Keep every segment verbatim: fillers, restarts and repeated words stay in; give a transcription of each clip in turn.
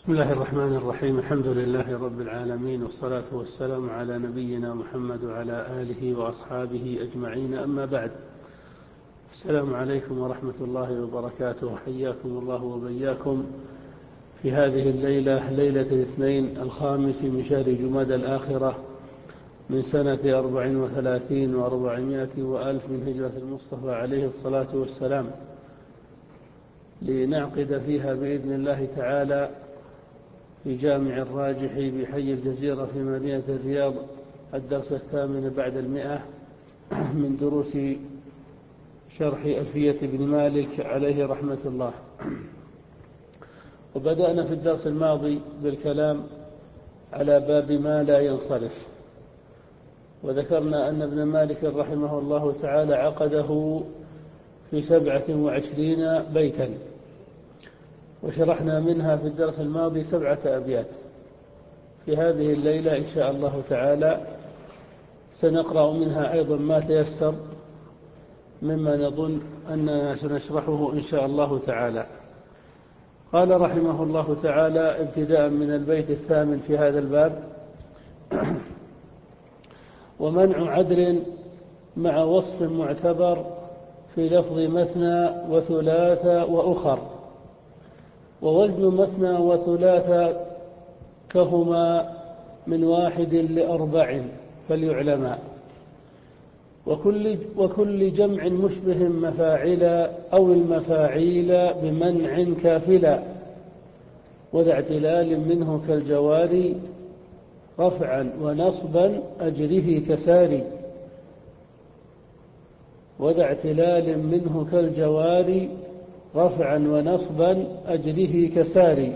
بسم الله الرحمن الرحيم. الحمد لله رب العالمين، والصلاة والسلام على نبينا محمد وعلى آله وأصحابه أجمعين، أما بعد. السلام عليكم ورحمة الله وبركاته. حياكم الله وبياكم في هذه الليلة، ليلة الاثنين الخامس من شهر جمادى الآخرة من سنة أربع وثلاثين وأربعمائة وألف من هجرة المصطفى عليه الصلاة والسلام، لنعقد فيها بإذن الله تعالى في جامع الراجح بحي الجزيرة في مدينة الرياض الدرس الثامن بعد المئة من دروس شرح ألفية بن مالك عليه رحمة الله. وبدأنا في الدرس الماضي بالكلام على باب ما لا ينصرف، وذكرنا أن ابن مالك رحمه الله تعالى عقده في سبعة وعشرين بيتا، وشرحنا منها في الدرس الماضي سبعة أبيات. في هذه الليلة إن شاء الله تعالى سنقرأ منها أيضا ما تيسر مما نظن أننا سنشرحه إن شاء الله تعالى. قال رحمه الله تعالى ابتداء من البيت الثامن في هذا الباب: ومنع عدل مع وصف معتبر في لفظ مثنى وثلاث وأخر، ووزن مثنى وثلاث كهما من واحد لأربع فليعلما، وكل, وكل جمع مشبه مفاعلا أو المفاعيل بمنع كافلا، وذا اعتلال منه كالجوار رفعا ونصبا أجره كساري، وذا اعتلال منه كالجوار رفعا ونصبا أجره كساري.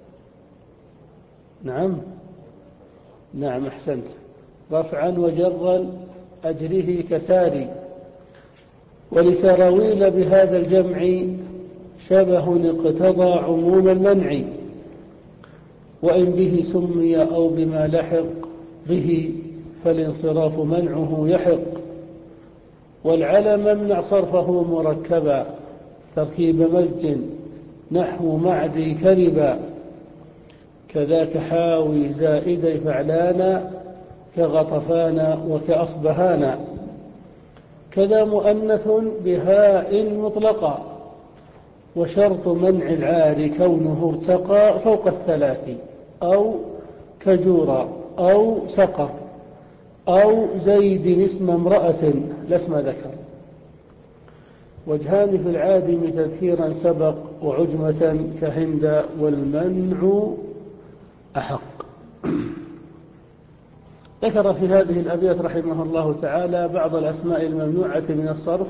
نعم نعم أحسنت، رفعا وجرا أجره كساري. ولسراويل بهذا الجمع شبه اقتضى عموم المنع، وإن به سمي أو بما لحق به فالانصراف منعه يحق. والعلم امنع صرفه مركبا تركيب مزج نحو معدي كربا، كذاك حاوي زائدي فعلانا كغطفانا وكأصبهانا. كذا مؤنث بهاء مطلقا، وشرط منع العار كونه ارتقى فوق الثلاث، أو كجورا أو سقر أو زيد اسم امرأة لا اسم ذكر. وجهان في العادم تذكيرا سبق، وعجمة كهند والمنع أحق. ذكر في هذه الأبيات رحمه الله تعالى بعض الأسماء الممنوعة من الصرف،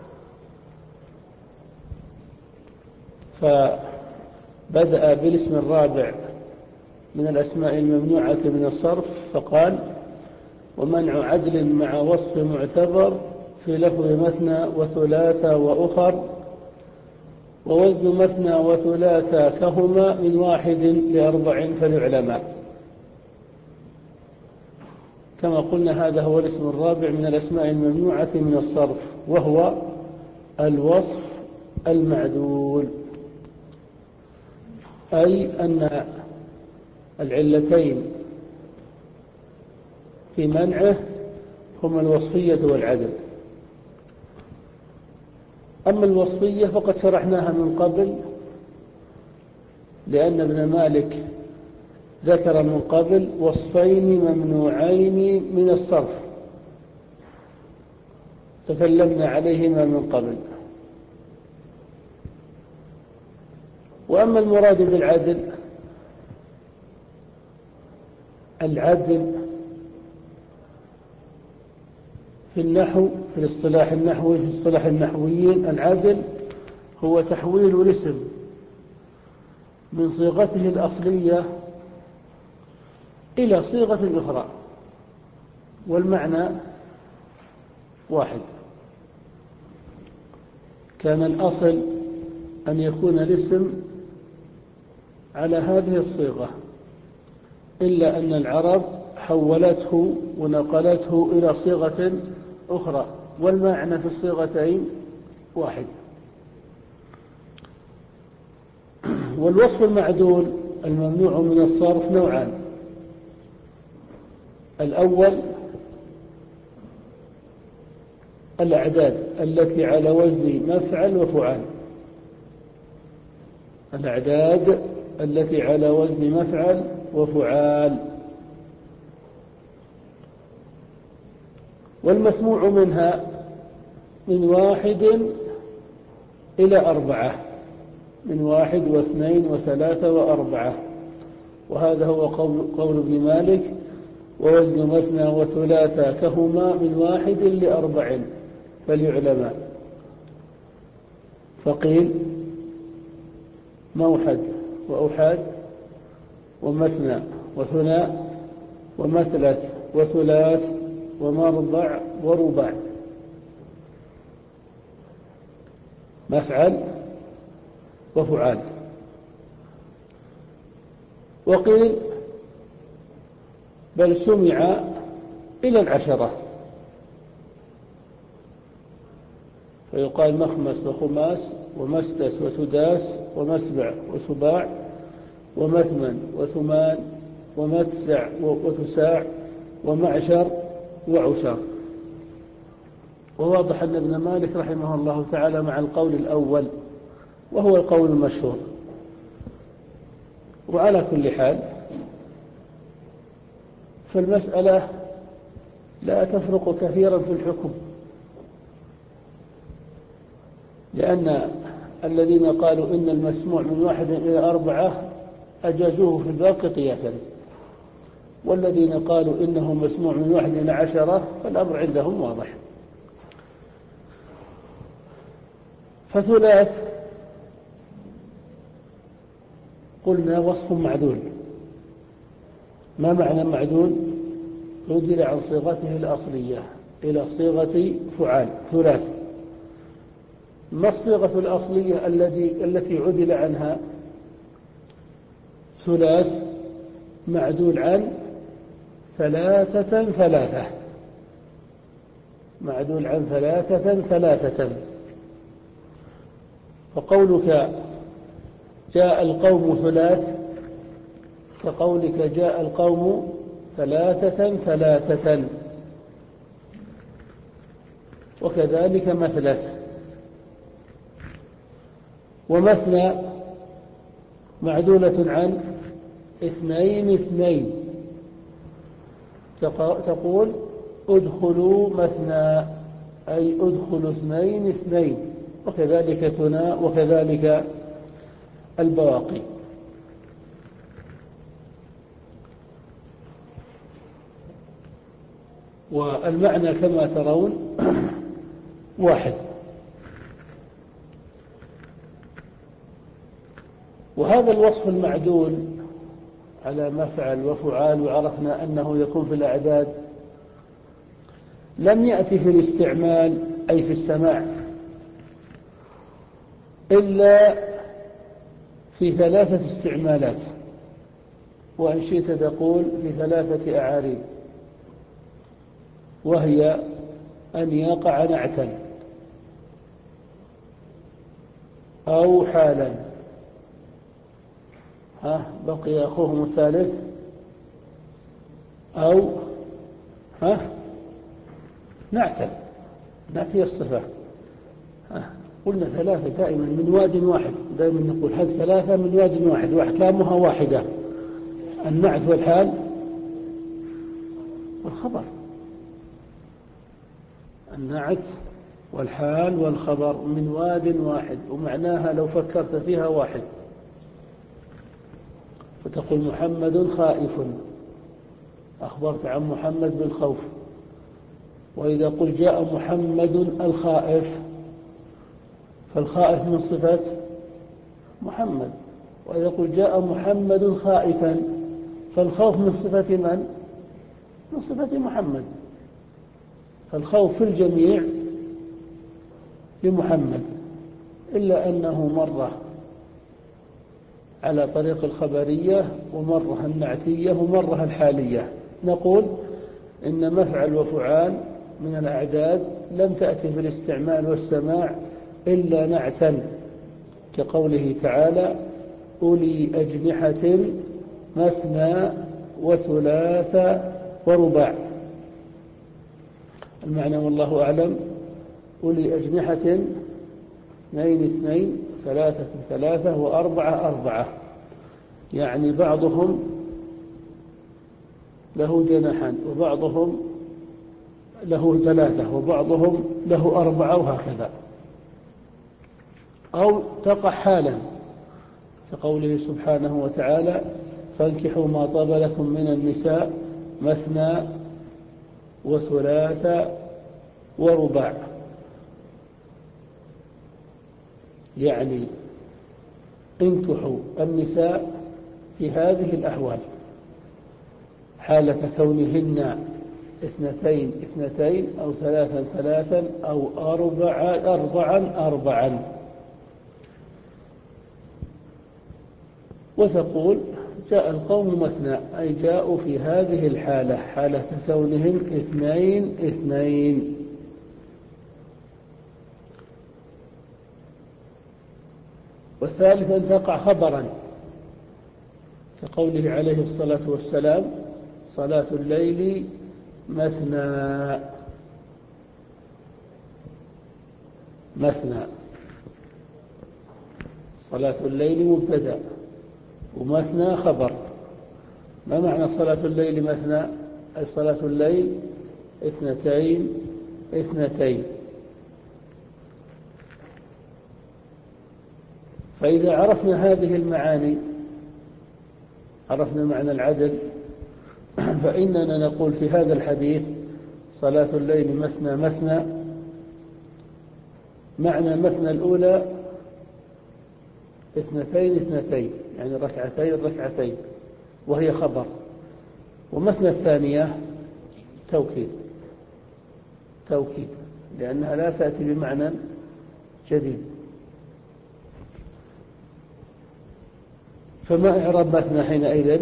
فبدأ بالاسم الرابع من الأسماء الممنوعة من الصرف فقال: ومنع عدل مع وصف معتبر في لفظ مثنى وثلاثة وأخر، ووزن مثنى وثلاثة كهما من واحد لأربع فليعلما. كما قلنا هذا هو الاسم الرابع من الأسماء الممنوعة من الصرف، وهو الوصف المعدول، أي أن العلتين في منعه هما الوصفية والعدل. أما الوصفية فقد شرحناها من قبل، لأن ابن مالك ذكر من قبل وصفين ممنوعين من الصرف تكلمنا عليهما من قبل. وأما المراد بالعدل، العدل في النحو، في الاصطلاح النحوي، في اصطلاح النحويين، العدل هو تحويل الاسم من صيغته الأصلية إلى صيغة أخرى، والمعنى واحد. كان الأصل أن يكون الاسم على هذه الصيغة، إلا أن العرب حولته ونقلته إلى صيغة أخرى، والمعنى في الصيغتين واحد. والوصف المعدول الممنوع من الصرف نوعان: الأول الأعداد التي على وزن مفعل وفعال، الأعداد التي على وزن مفعل وفعال. والمسموع منها من واحد إلى أربعة، من واحد واثنين وثلاثة وأربعة، وهذا هو قول, قول ابن مالك: ووزن مثنى وثلاثة كهما من واحد لأربع فليعلما. فقيل: موحد وأوحاد ومثنى وثناء ومثلث وثلاث ومربع ورباع، مفعل وفعال. وقيل: بل سمع إلى العشرة، فيقال مخمس وخماس ومسدس وسداس ومسبع وسباع ومثمن وثمان ومتسع وتساع ومعشر وعشر. وواضح أن ابن مالك رحمه الله تعالى مع القول الأول، وهو القول المشهور. وعلى كل حال فالمسألة لا تفرق كثيرا في الحكم، لأن الذين قالوا إن المسموع من واحد إلى أربعة أجازوه في الباقي قياسا، والذين قالوا إنه مسموع من واحد إلى عشرة فالأمر عندهم واضح. فثلاث قلنا وصف معدول. ما معنى معدول؟ عدل عن صيغته الأصلية إلى صيغة فعال، ثلاث. ما الصيغة الأصلية التي التي عدل عنها؟ ثلاث معدول عن ثلاثة ثلاثة، معدول عن ثلاثة ثلاثة. فقولك جاء القوم ثلاث كقولك جاء القوم ثلاثة ثلاثة. وكذلك مثلث. ومثنى معدولة عن اثنين اثنين، تقول ادخلوا مثنى أي ادخلوا اثنين اثنين. وكذلك ثناء، وكذلك البواقي. والمعنى كما ترون واحد. وهذا الوصف المعدول على مفعل وفعال، وعرفنا أنه يكون في الأعداد، لم يأتي في الاستعمال أي في السماع إلا في ثلاثة استعمالات، وإن شئت تقول في ثلاثة أعاريب، وهي أن يقع نعتا أو حالا. ها بقي أخوهم الثالث، أو ها نعتا، نعتي الصفة. ها قلنا ثلاثة دائما من واد واحد، دائما نقول هذه ثلاثة من واد واحد وأحكامها واحدة: النعت والحال والخبر. النعت والحال والخبر من واد واحد، ومعناها لو فكرت فيها واحد. فتقول محمد خائف، أخبرت عن محمد بالخوف. وإذا قل جاء محمد الخائف، فالخائف من صفة محمد. وإذا قل جاء محمد خائفا، فالخوف من صفة من؟ من صفة محمد. فالخوف في الجميع لمحمد، إلا أنه مرة على طريق الخبرية، ومرة النعتية، ومرة الحالية. نقول إن مفعل وفعال من الأعداد لم تأتي في الاستعمال والسماع إلا نعتا، كقوله تعالى: أولي أجنحة مثنى وثلاث ورباع. المعنى والله أعلم: أولي أجنحة اثنين اثنين، ثلاثة ثلاثة، وأربعة أربعة، يعني بعضهم له جناحان وبعضهم له ثلاثة وبعضهم له أربعة، وهكذا. أو تقع حالا كقوله سبحانه وتعالى: فانكحوا ما طاب لكم من النساء مثنى وثلاث ورباع، يعني انكحوا النساء في هذه الأحوال: حالة كونهن اثنتين اثنتين، أو ثلاثا ثلاثا، أو أربعا أربعا أربعا. وتقول: جاء القوم مثنى، أي جاءوا في هذه الحالة، حالة كونهم اثنين اثنين. والثالث أن تقع خبرا كقوله عليه الصلاة والسلام: صلاة الليل مثنى مثنى. صلاة الليل مبتدأ ومثنى خبر. ما معنى صلاة الليل مثنى؟ أي صلاة الليل اثنتين اثنتين. فإذا عرفنا هذه المعاني، عرفنا معنى العدل، فإننا نقول في هذا الحديث: صلاة الليل مثنى مثنى. معنى مثنى الأولى اثنتين اثنتين، يعني ركعتين ركعتين، وهي خبر. ومثنى الثانية توكيد توكيد لأنها لا تأتي بمعنى جديد. فما إعراب مثنى حينئذ؟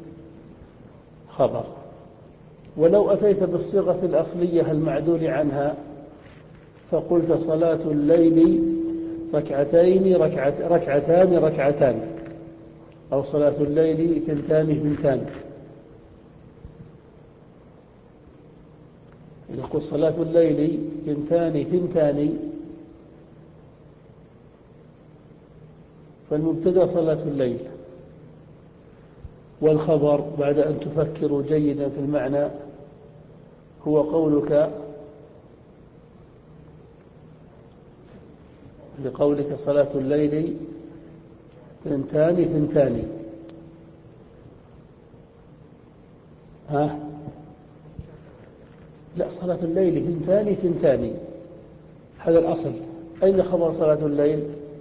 خبر. ولو أتيت بالصيغة الأصلية المعدول عنها فقلت: صلاة الليل ركعتين ركعت ركعتان ركعتان، أو صلاة الليل ثنتان ثنتان. نقول صلاة الليل ثنتان ثنتان، فالمبتدأ صلاة الليل، والخبر بعد أن تفكروا جيدا في المعنى هو قولك لقولك: صلاة الليل ثنتان ثنتان. ها؟ لا، صلاة الليل ثنتان ثنتان، هذا الأصل. أين خبر صلاة الليل؟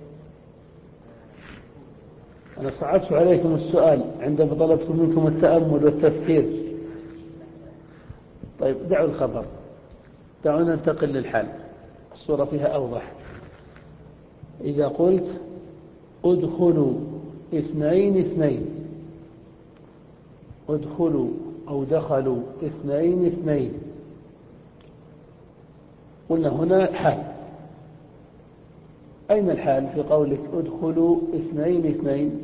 أنا صعبت عليكم السؤال عندما طلبت منكم التأمل والتفكير. طيب، دعوا الخبر، دعونا ننتقل للحال، الصورة فيها أوضح. إذا قلت: ادخلوا اثنين اثنين، ادخلوا أو دخلوا اثنين اثنين، قلنا هنا حال. أين الحال في قولك ادخلوا اثنين اثنين؟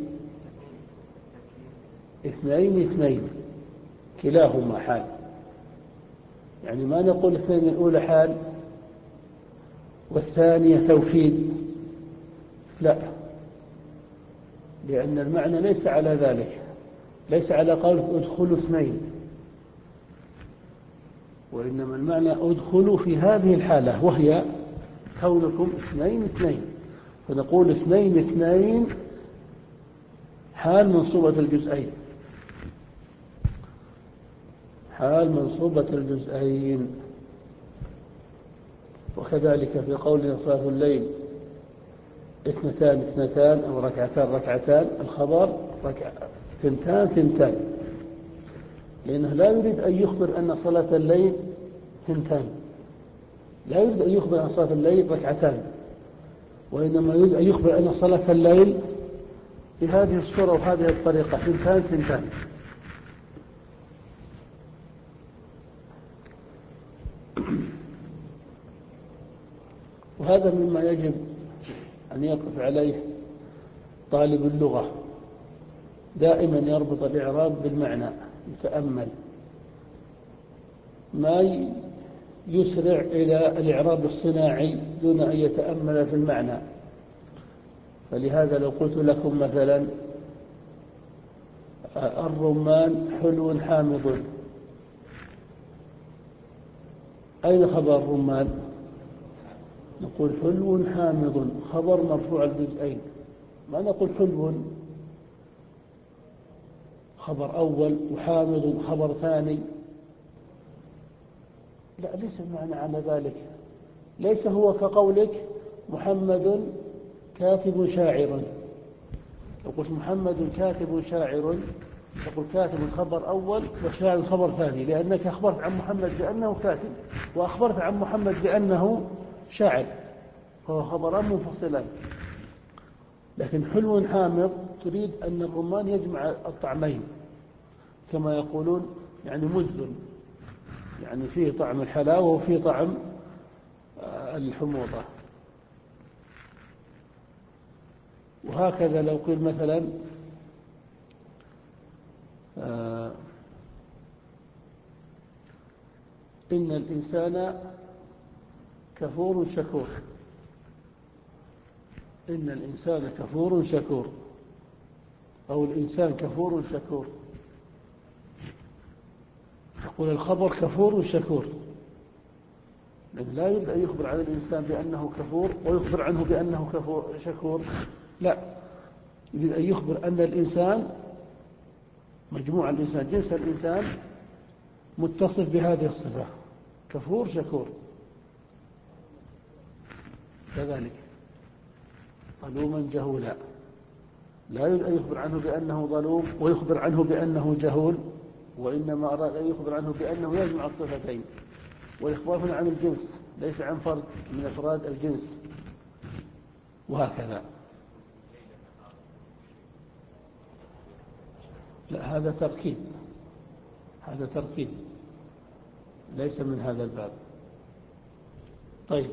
اثنين اثنين كلاهما حال، يعني ما نقول اثنين الأولى حال والثانية توكيد، لا، لأن المعنى ليس على ذلك، ليس على قولك ادخلوا اثنين، وإنما المعنى ادخلوا في هذه الحالة وهي كونكم اثنين اثنين. فنقول اثنين اثنين حال منصوبة الجزئين، حال منصوبة الجزئين. وكذلك في قولنا صلاة الليل اثنتان اثنتان، أو ركعتان ركعتان، الخبر ركع ثنتان ثنتان، لأنه لا يريد أن يخبر أن صلاة الليل ثنتان، لا يريد أن يخبر أن صلاة الليل ركعتان، وإنما يريد أن يخبر أن صلاة الليل بهذه الصورة وهذه الطريقة ثنتان ثنتان. وهذا مما يجب أن يقف عليه طالب اللغة دائما يربط الإعراب بالمعنى، يتأمل، ما يسرع إلى الإعراب الصناعي دون أن يتأمل في المعنى. فلهذا لو قلت لكم مثلا الرمان حلو حامض، أين خبر الرمان؟ نقول حلو حامض، خبر مرفوع الجزئين، ما نقول حلو خبر أول وحامض خبر ثاني. لا، ليس المعنى على ذلك. ليس هو كقولك محمد كاتب شاعر. لو قلت محمد كاتب شاعر تقول كاتب خبر أول وشاعر خبر ثاني، لأنك أخبرت عن محمد بأنه كاتب وأخبرت عن محمد بأنه شاعر، فهو خبران منفصلان. لكن حلو حامض تريد أن الرمان يجمع الطعمين، كما يقولون يعني مزن، يعني فيه طعم الحلاوة وفيه طعم الحموضة. وهكذا لو قيل مثلا آه إن الإنسان كفور شكور، إن الإنسان كفور شكور، أو الإنسان كفور شكور، تقول الخبر كفور شكور، لأن لا يريد أن يخبر عن الإنسان بأنه كفور ويخبر عنه بأنه كفور شكور، لا، يريد أن يخبر أن الإنسان مجموع الإنسان جنس الإنسان متصف بهذه الصفة، كفور شكور. كذلك ظلوما جهولا، لا يريد أن يخبر عنه بأنه ظلوم ويخبر عنه بأنه جهول، وإنما أراد أن يخبر عنه بأنه يجمع الصفتين. والإخبار هنا عن الجنس ليس عن فرد من أفراد الجنس، وهكذا. لا، هذا تركيب، هذا تركيب ليس من هذا الباب. طيب،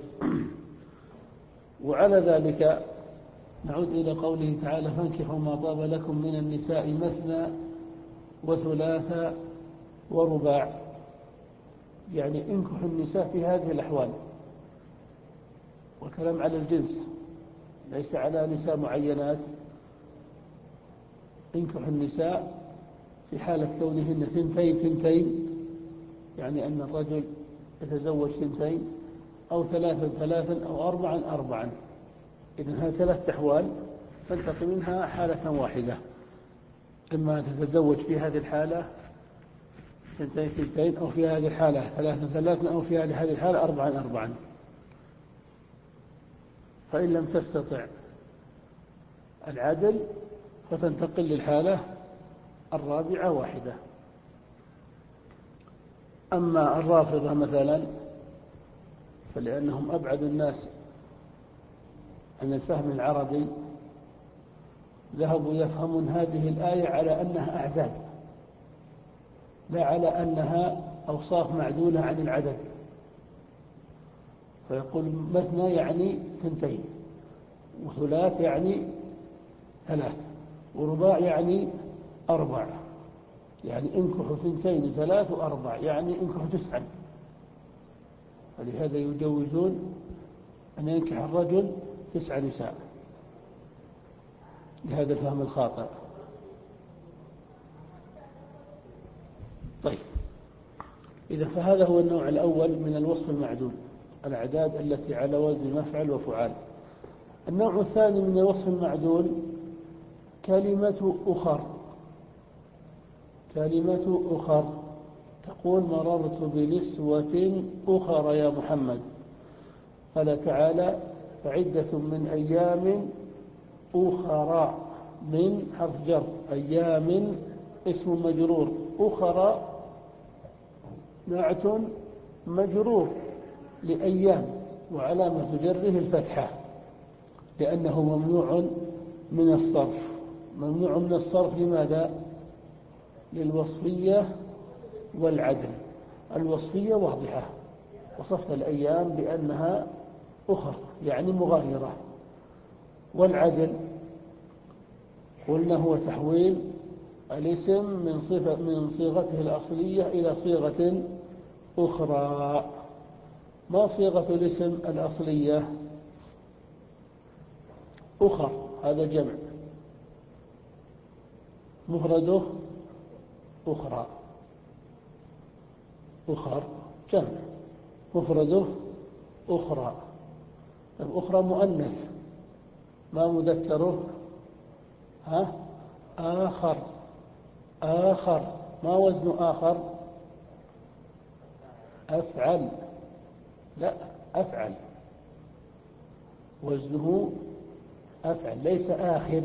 وعلى ذلك نعود إلى قوله تعالى فانكحوا ما طاب لكم من النساء مثنى وثلاث ورباع، يعني انكحوا النساء في هذه الأحوال، والكلام على الجنس ليس على نساء معينات. انكحوا النساء في حالة كونهن ثنتين ثنتين، يعني أن الرجل يتزوج ثنتين أو ثلاثا ثلاثا أو أربعا أربعا، إذن هذه ثلاث أحوال تنتقي منها حالة واحدة، إما تتزوج في هذه الحالة ثنتين ثنتين، أو في هذه الحالة ثلاثا ثلاثا، أو في هذه الحالة أربعا أربعا. فإن لم تستطع العدل فتنتقل للحالة الرابعة واحدة. أما الرافضة مثلا فلأنهم أبعد الناس عن الفهم العربي، ذهبوا يفهمون هذه الآية على أنها أعداد، لا على أنها أوصاف معدولة عن العدد. فيقول مثنى يعني ثنتين، وثلاث يعني ثلاث، ورباع يعني أربع، يعني انكحوا ثنتين وثلاث وأربع، يعني انكحوا تسعا. فلهذا يجوزون أن ينكح الرجل تسع نساء لهذا الفهم الخاطئ. طيب، إذا فهذا هو النوع الأول من الوصف المعدود، الأعداد التي على وزن مفعل وفعال. النوع الثاني من الوصف المعدول كلمة أخر. كلمة أخر تقول مررت بنسوة أخر يا محمد. قال تعالى فعدة من أيام أخرى، من حرف جر، أيام اسم مجرور، أخرى نعت مجرور لأيام، وعلامة جره الفتحة لأنه ممنوع من الصرف. ممنوع من الصرف لماذا؟ للوصفية والعدل. الوصفية واضحة، وصفت الأيام بأنها أخر يعني مغايرة. والعدل قلنا هو تحويل الاسم من صفة من صيغته الأصلية إلى صيغة أخرى. ما صيغة الاسم الأصلية؟ أخر، هذا جمع، مفرده أخرى، أخر جمع، مفرده أخرى. أخرى مؤنث، ما مذكره؟ ها؟ آخر، آخر. ما وزن آخر؟ أفعل، لا أفعل، وزنه أفعل، ليس آخر.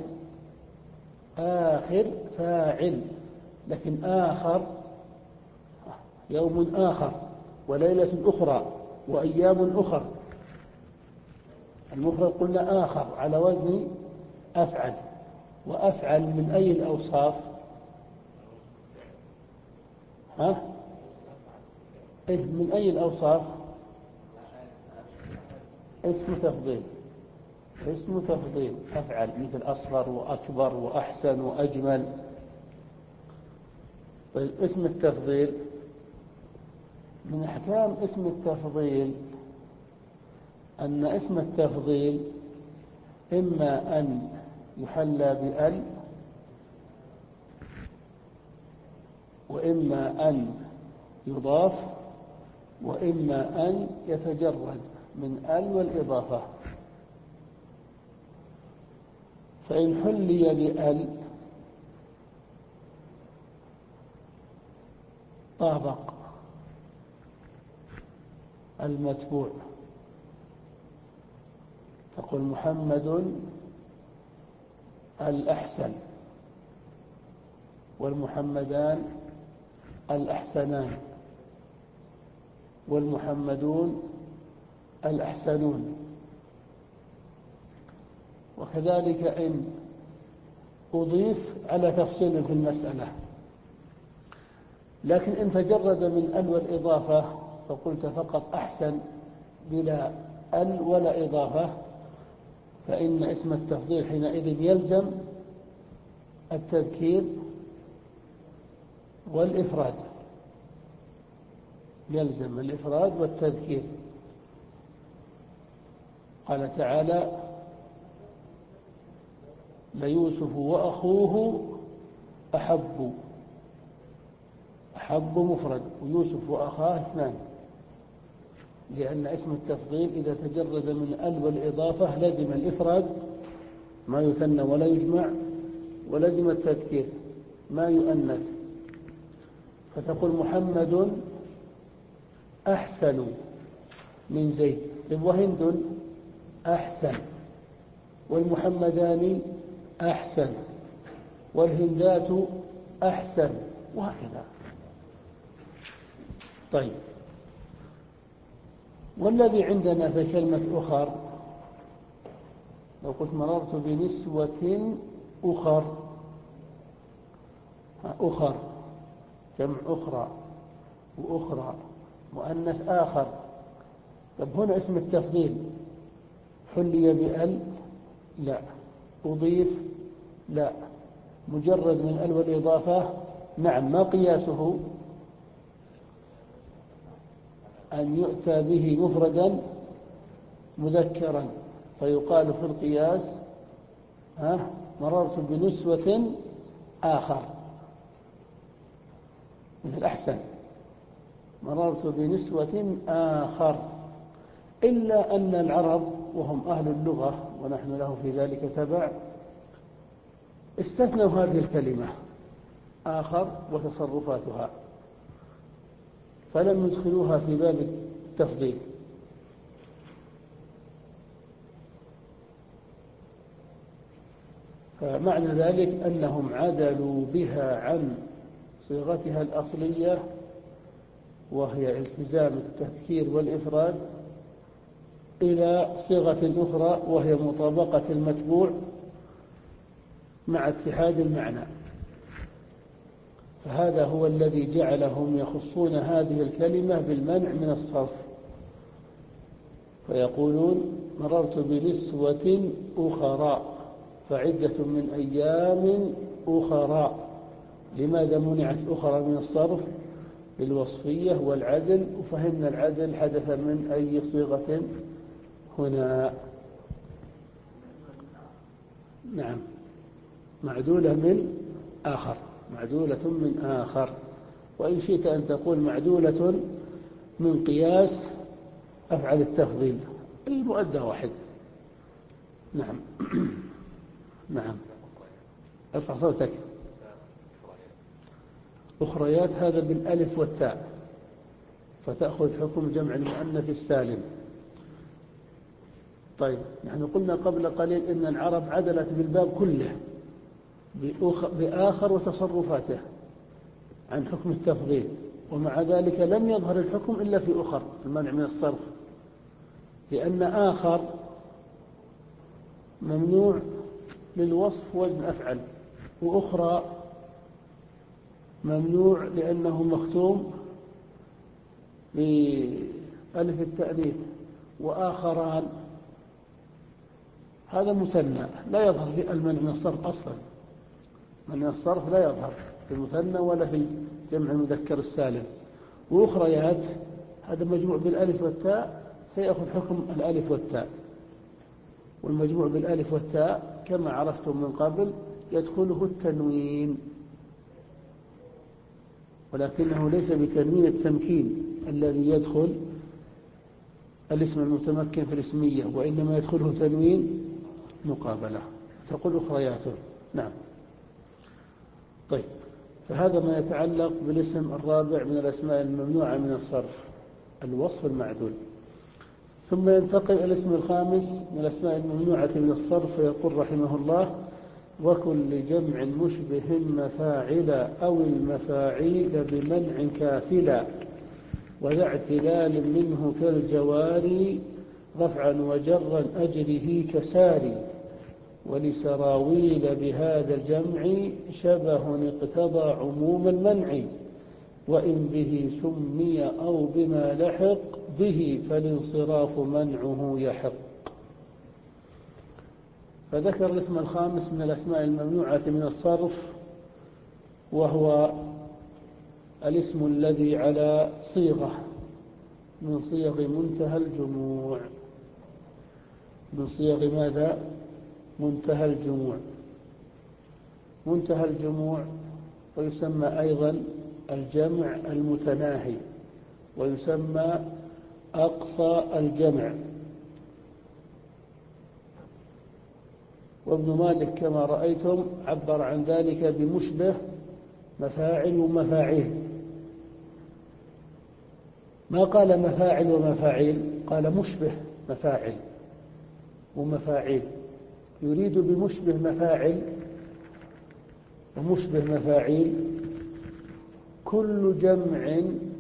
آخر فاعل، لكن آخر يوم آخر وليلة أخرى وأيام أخر. المفرد قلنا آخر على وزن أفعل. وأفعل من أي الأوصاف؟ ها؟ إيه من أي الأوصاف؟ اسم تفضيل، اسم تفضيل أفعل، مثل أصغر وأكبر وأحسن وأجمل. طيب اسم التفضيل، من أحكام اسم التفضيل أن اسم التفضيل إما أن يحلى بأل، وإما أن يضاف، وإما أن يتجرد من أل والإضافة. فإن حلي بأل طابق المتبوع، تقول محمد الأحسن، والمحمدان الأحسنان، والمحمدون الأحسنون. وكذلك إن أضيف على تفصيل في المسألة، لكن إن تجرد من أل والإضافة فقلت فقط أحسن بلا أل ولا إضافة، فإن اسم التفضيل حينئذ يلزم التذكير والإفراد، يلزم الإفراد والتذكير. قال تعالى ليوسف وأخوه أحب، أحب مفرد، ويوسف وأخاه اثنان، لأن اسم التفضيل إذا تجرد من ال والإضافة لزم الإفراد ما يثنى ولا يجمع، ولزم التذكير ما يؤنث. فتقول محمد أحسن من زيد، وهند أحسن، والمحمدان أحسن، والهندات أحسن، وهكذا. طيب، والذي عندنا في كلمة أخر، لو قلت مررت بنسوة أخر، أخر جمع أخرى، وأخرى مؤنث آخر. طب هنا اسم التفضيل حلي بأل؟ لا. أضيف؟ لا. مجرد من أل والإضافة؟ نعم. ما قياسه؟ أن يؤتى به مفردا مذكرا، فيقال في القياس ها مررت بنسوة آخر، مثل أحسن، مررت بنسوة آخر. إلا أن العرب وهم أهل اللغة ونحن له في ذلك تبع استثنوا هذه الكلمة آخر وتصرفاتها، فلم يدخلوها في باب التفضيل. فمعنى ذلك أنهم عدلوا بها عن صيغتها الأصلية، وهي التزام التذكير والإفراد، إلى صيغة أخرى وهي مطابقة المتبوع مع اتحاد المعنى. فهذا هو الذي جعلهم يخصون هذه الكلمة بالمنع من الصرف، فيقولون مررت بنسوة أخرى فعدة من أيام أخرى، لماذا منعت أخرى من الصرف؟ للوصفية والعدل، وفهمنا العدل حدث من أي صيغة هنا؟ نعم، معدولة من آخر، معدولة من آخر. وإن شئت أن تقول معدولة من قياس أفعل التفضيل، المؤدى واحد. نعم. نعم، ارفع صوتك. أخريات هذا بالألف والتاء، فتأخذ حكم جمع المؤنث السالم. طيب، نحن قلنا قبل قليل إن العرب عدلت بالباب كله بآخر وتصرفاته عن حكم التفضيل، ومع ذلك لم يظهر الحكم إلا في أخر المنع من الصرف، لأن آخر ممنوع للوصف وزن أفعل، وأخرى ممنوع لأنه مختوم بألف التأنيث، وآخران هذا مثنى لا يظهر في المنع من الصرف أصلا. منع الصرف لا يظهر في المثنى ولا في جمع المذكر السالم. وأخريات هذا مجموع بالألف والتاء، سيأخذ حكم الألف والتاء، والمجموع بالألف والتاء كما عرفتم من قبل يدخله التنوين، ولكنه ليس بتنوين التمكين الذي يدخل الاسم المتمكن في الاسمية، وإنما يدخله تنوين مقابلة، تقول أخرياته. نعم. طيب، فهذا ما يتعلق بالاسم الرابع من الأسماء الممنوعة من الصرف، الوصف المعدول. ثم ينتقل الاسم الخامس من الأسماء الممنوعة من الصرف، فيقول رحمه الله: وكل جمع مشبه مفاعل أو المفاعيل بمنع كافلا، وذا اعتلال منه كالجواري رفعا وجرا أجره كساري، ولسراويل بهذا الجمع شبه اقتضى عموم المنع، وإن به سمي أو بما لحق به فالانصراف منعه يحق. فذكر الاسم الخامس من الأسماء الممنوعة من الصرف، وهو الاسم الذي على صيغة من صيغ منتهى الجموع. من صيغ ماذا؟ منتهى الجموع. منتهى الجموع، ويسمى أيضا الجمع المتناهي، ويسمى أقصى الجمع. وابن مالك كما رأيتم عبر عن ذلك بمشبه مفاعل ومفاعيل، ما قال مفاعل ومفاعيل، قال مشبه مفاعل ومفاعيل. يريد بمشبه مفاعل ومشبه مفاعيل كل جمع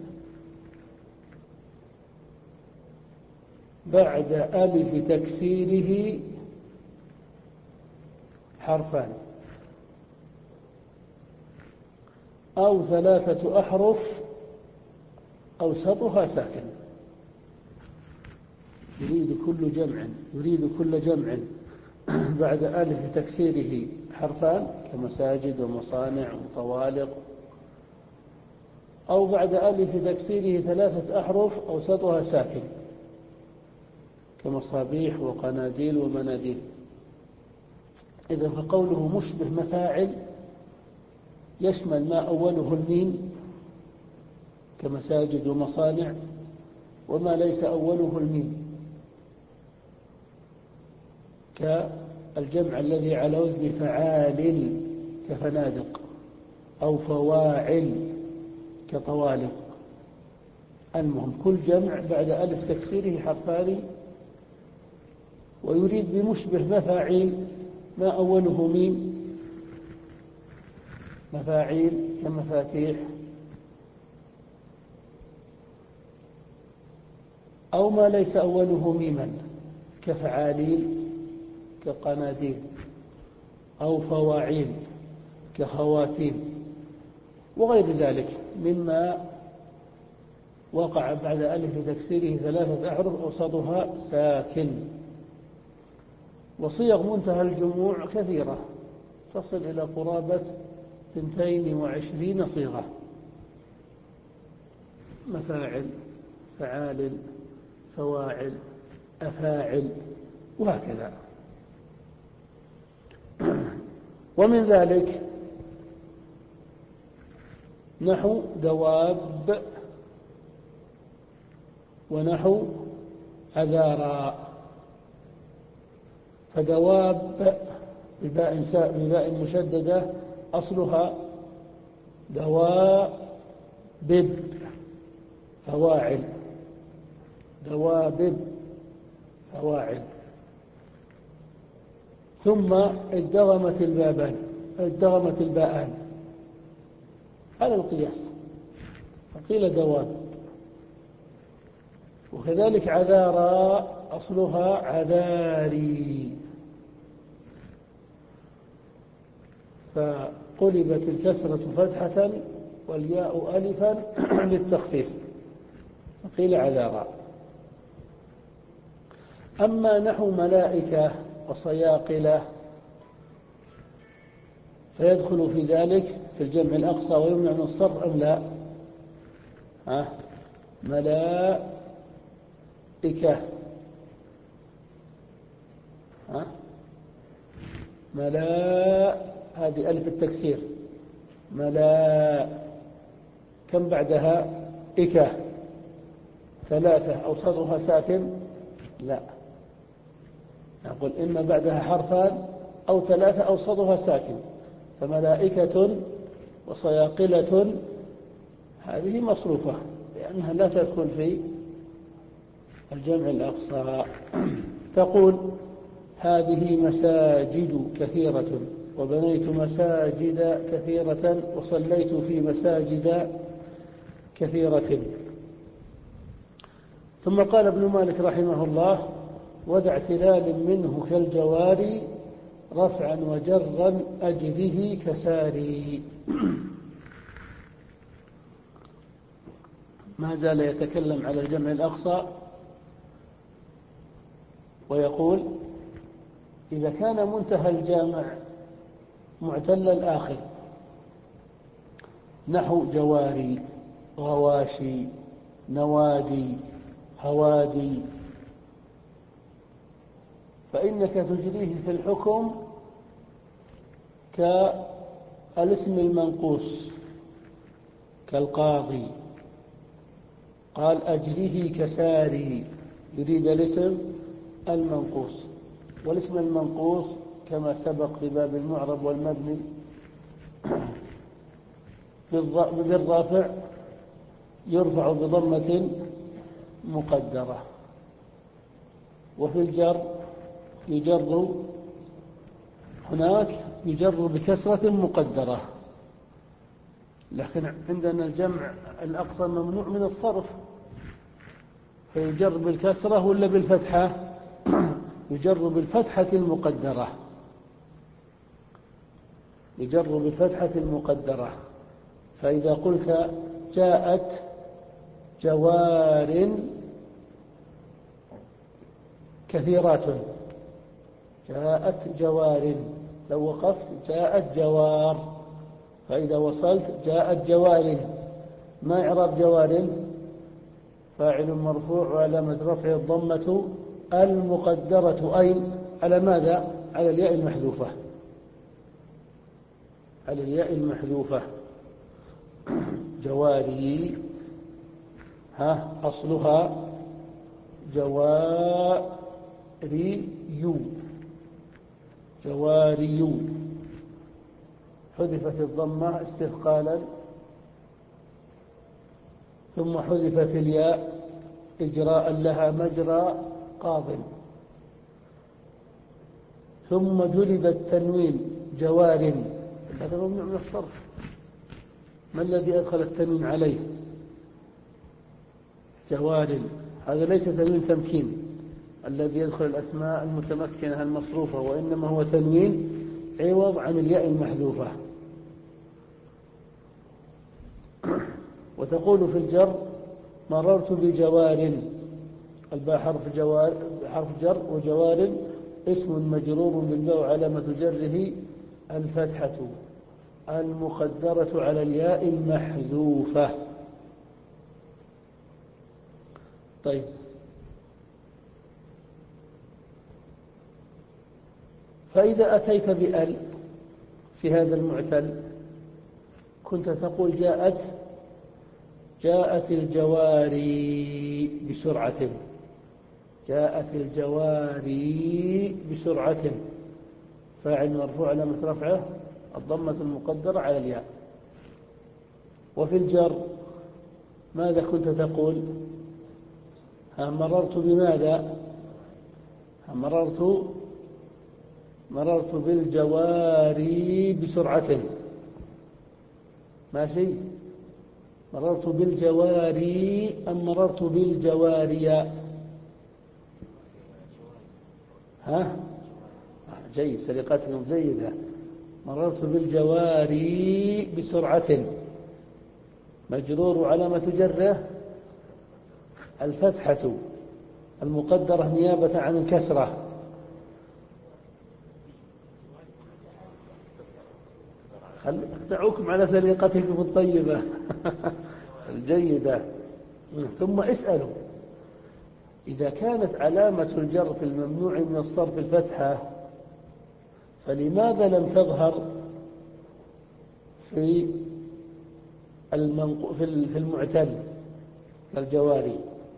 بعد ألف تكسيره حرفان أو ثلاثة أحرف أوسطها ساكن. يريد كل جمع يريد كل جمع بعد ألف تكسيره حرفان كمساجد ومصانع وطوالق، أو بعد ألف تكسيره ثلاثة أحرف أوسطها ساكن كمصابيح وقناديل ومناديل. إذا فقوله مشبه مفاعل يشمل ما أوله الميم كمساجد ومصانع، وما ليس أوله الميم كالجمع الذي على وزن فعال كفنادق، أو فواعل كطوالق. المهم كل جمع بعد ألف تكسيره حرفان. ويريد بمشبه مفاعيل ما أوله ميم، مفاعيل كمفاتيح، أو ما ليس أوله ميما كفعاليل كقناديل، أو فواعيل كخواتيم، وغير ذلك مما وقع بعد ألف تكسيره ثلاثة أحرف أوسطها ساكن. وصيغ منتهى الجموع كثيرة تصل إلى قرابة اثنتين وعشرين صيغة: مفاعل، فعال، فواعل، أفاعل، وهكذا. ومن ذلك نحو دواب ونحو عذارى. فدواب بباء بباء مشددة أصلها دوابب فواعل، دوابب فواعل. ثم ادغمت البابان ادغمت الباءان على القياس فقيل دواب. وكذلك عذارى أصلها عذاري فقلبت الكسرة فتحة والياء ألفا للتخفيف فقيل عذارى. أما نحو ملائكة وصياقلة فيدخل في ذلك في الجمع الأقصى ويمنع من الصرف أم لا؟ ها؟ ملائكة ها؟ ملاء هذه ألف التكسير ملاء كم بعدها إكة ثلاثة أوسطها ساكن لا نقول إما بعدها حرفان أو ثلاثة أوسطها ساكن فملائكة وصياقلة هذه مصروفة لأنها لا تدخل في الجمع الأقصى. تقول هذه مساجد كثيرة وبنيت مساجد كثيرة وصليت في مساجد كثيرة. ثم قال ابن مالك رحمه الله ودع اعتلال منه كالجواري رفعا وجرا أجره كساري. ما زال يتكلم على الجمع الأقصى ويقول إذا كان منتهى الجامع معتل الآخر نحو جواري غواشي نوادي هوادي فإنك تجريه في الحكم كالاسم المنقوص كالقاضي. قال أجره كساري يريد الاسم المنقوص والاسم المنقوص كما سبق في باب المعرب والمبني بالرافع يرفع بضمة مقدرة وفي الجر يجر هناك يجر بكسرة مقدرة لكن عندنا الجمع الأقصى ممنوع من الصرف فيجر بالكسرة ولا بالفتحة؟ يجر بالفتحة المقدرة يجر بالفتحة المقدرة. فإذا قلت جاءت جوار كثيرات جاءت جوار لو وقفت جاءت جوار فإذا وصلت جاءت جوار. ما إعراب جوار؟ فاعل مرفوع وعلامة رفعه الضمة المقدرة أي على ماذا؟ على الياء المحذوفة على الياء المحذوفة. جواري ها أصلها جواري جواري حذفت الضمة استثقالا ثم حذفت الياء إجراء لها مجرى قاض ثم جلب التنوين جوار. هذا ممنوع من الصرف. ما الذي أدخل التنوين عليه؟ جوار. هذا ليس تنوين تمكين الذي يدخل الأسماء المتمكنة المصروفة وإنما هو تنوين عوض عن الياء المحذوفة. وتقول في الجر مررت بجوار الباء حرف جوار حرف جر وجوار اسم مجرور بالباء علامة جره الفتحة المقدرة على الياء المحذوفة. طيب، فإذا أتيت بأل في هذا المعتل كنت تقول جاءت جاءت الجواري بسرعة، جاءت الجواري بسرعة، فاعل مرفوع علامة رفعه الضمة المقدرة على الياء. وفي الجر ماذا كنت تقول؟ ها مررت بماذا؟ ها مررت مررت بالجواري بسرعة، ماشي؟ مررت بالجواري أم مررت بالجوارية؟ ها جيد، سرقتكم جيدة. مررت بالجواري بسرعة، مجرور علامة جره الفتحة المقدرة نيابة عن الكسرة. أقطعوكم على سرقتكم الطيبة الجيدة. ثم اسألوا إذا كانت علامة الجر في الممنوع من الصرف الفتحة فلماذا لم تظهر في المنق... في المعتل كالجواري؟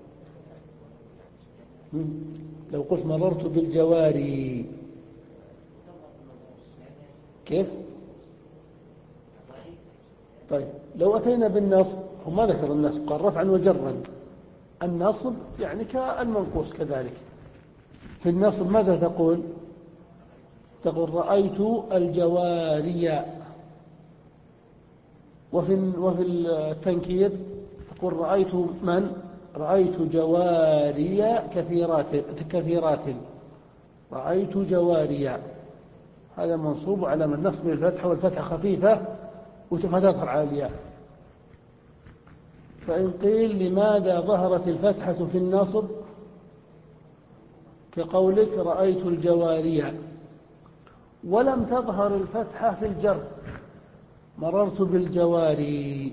لو قلت مررت بالجواري كيف؟ طيب لو أتينا بالنصب، هو ما ذكر النصب، قال رفعا وجرا. النصب يعني كالمنقوص كذلك. في النصب ماذا تقول؟ تقول رأيت الجواري. وفي وفي التنكير تقول رأيت من؟ رأيت جواري كثيرات كثيرات رأيت جواري. هذا منصوب على من نصب الفتحة، والفتحة خفيفة وتظهر على الياء. فإن قيل لماذا ظهرت الفتحة في النصب كقولك رأيت الجواري ولم تظهر الفتحة في الجر مررت بالجواري؟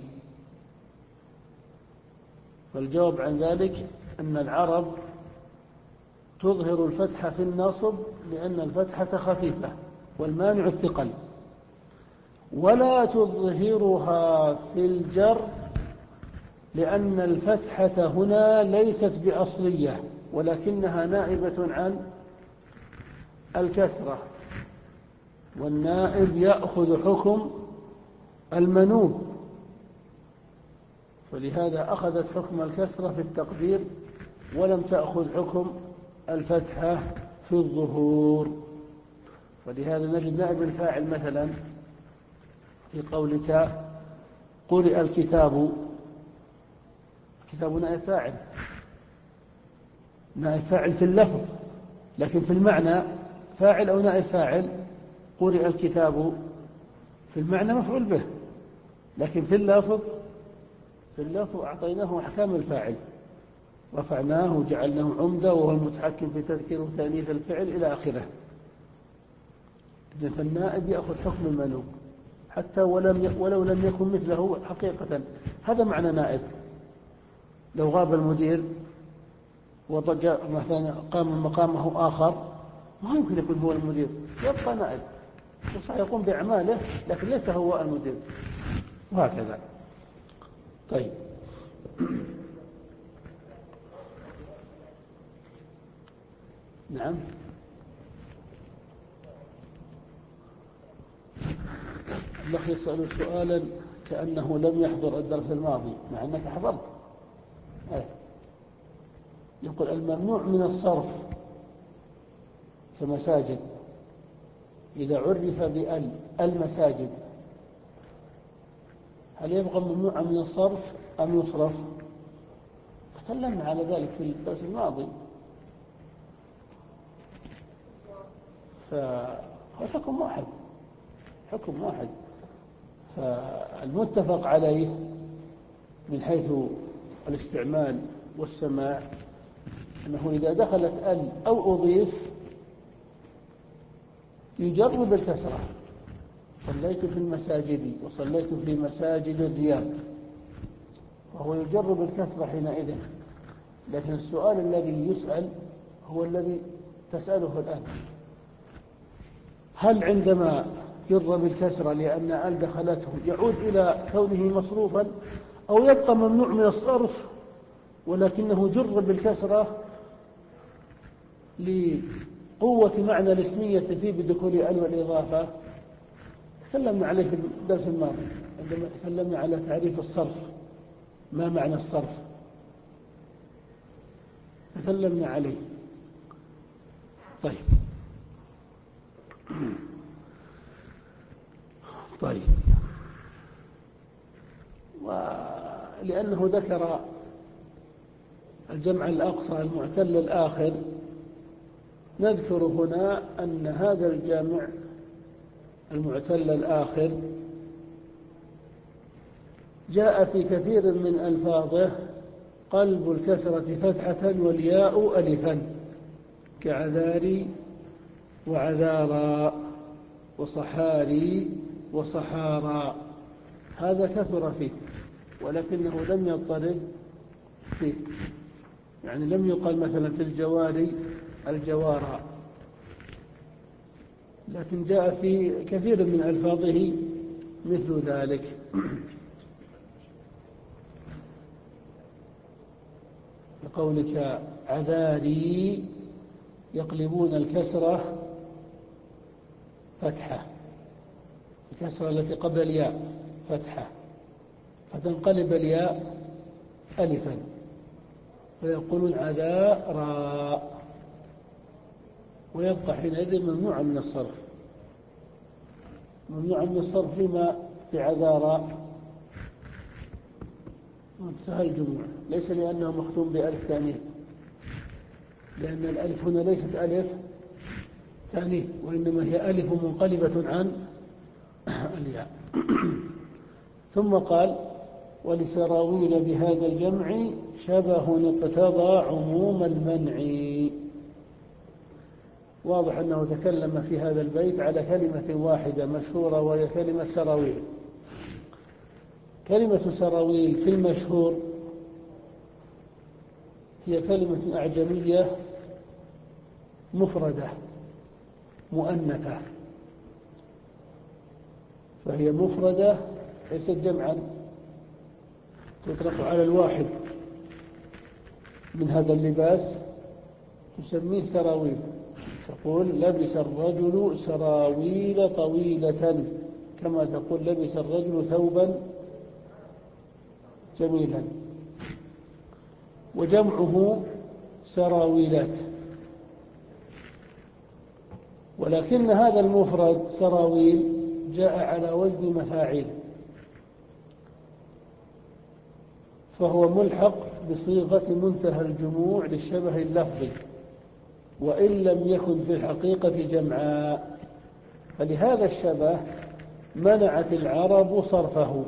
فالجواب عن ذلك أن العرب تظهر الفتحة في النصب لأن الفتحة خفيفة والمانع الثقل، ولا تظهرها في الجر لأن الفتحة هنا ليست بأصلية ولكنها نائبة عن الكسرة، والنائب يأخذ حكم المنوب، فلهذا أخذت حكم الكسرة في التقدير ولم تأخذ حكم الفتحة في الظهور. فلهذا نجد نائب الفاعل مثلا في قولك قرئ الكتاب، كتاب نائب فاعل، نائب فاعل في اللفظ، لكن في المعنى فاعل أو نائب فاعل. قرئ الكتاب في المعنى مفعول به، لكن في اللفظ في اللفظ أعطيناه أحكام الفاعل، رفعناه وجعلناه عمدة وهو المتحكم في تذكير وتأنيث الفعل إلى آخره. فالنائب يأخذ حكم المنوب حتى ولم ولو لم يكن مثله حقيقة. هذا معنى نائب. لو غاب المدير وضج مثلا قام مقامه آخر ما يمكن يكون هو المدير، يبقى نائب وصح يقوم بأعماله لكن ليس هو المدير، وهكذا. طيب نعم. الأخ يسأل سؤالا كأنه لم يحضر الدرس الماضي مع أنك حضرت. يقول الممنوع من الصرف كمساجد إذا عرف بأل المساجد هل يبقى ممنوعا من الصرف أم يصرف؟ تكلمنا على ذلك في الدرس الماضي. فالحكم واحد، حكم واحد. فالمتفق عليه من حيث الاستعمال والسماع أنه إذا دخلت ال أو أضيف يجر بالكسرة صليت في المساجد وصليت في مساجد الرياض، وهو يجرب الكسر حينئذ. لكن السؤال الذي يسأل هو الذي تسأله الآن: هل عندما جر بالكسرة لأن آل دخلته يعود إلى كونه مصروفا، أو يبقى ممنوع من الصرف ولكنه جر بالكسرة لقوة معنى الاسمية فيه بدخول آل والإضافة؟ تكلمنا عليه في الدرس الماضي عندما تكلمنا على تعريف الصرف، ما معنى الصرف تكلمنا عليه. طيب طيب ولأنه ذكر الجمع الأقصى المعتل الآخر، نذكر هنا أن هذا الجامع المعتل الآخر جاء في كثير من ألفاظه قلب الكسرة فتحة والياء ألفا، كعذاري وعذارا وصحاري وصحارا، هذا كثر فيه ولكنه لم يضطرد فيه، يعني لم يقل مثلا في الجواري الجوارى، لكن جاء في كثير من ألفاظه مثل ذلك. لقولك عذاري يقلبون الكسرة فتحة، الكسرة التي قبل الياء فتحة، فتنقلب الياء ألفا فيقولون عذارا، ويبقى حينئذ ممنوعا من الصرف. ممنوعا من الصرف لما في عذارا منتهى الجموع، ليس لأنه مختوم بألف تانيث، لأن الألف هنا ليست ألف تانيث، وإنما هي ألف منقلبة عن الياء. ثم قال: ولسراويل بهذا الجمع شبه اقتضى عموم المنع. واضح أنه تكلم في هذا البيت على كلمة واحدة مشهورة وهي كلمة سراويل. كلمة سراويل في المشهور هي كلمة أعجمية مفردة مؤنثة، فهي مفردة ليست جمعا، تطلق على الواحد من هذا اللباس تسميه سراويل. تقول لبس الرجل سراويل طويلة، كما تقول لبس الرجل ثوبا جميلا. وجمعه سراويلات، ولكن هذا المفرد سراويل جاء على وزن مفاعيل، فهو ملحق بصيغة منتهى الجموع للشبه اللفظي، وإن لم يكن في الحقيقة جمعا، فلهذا الشبه منعت العرب صرفه.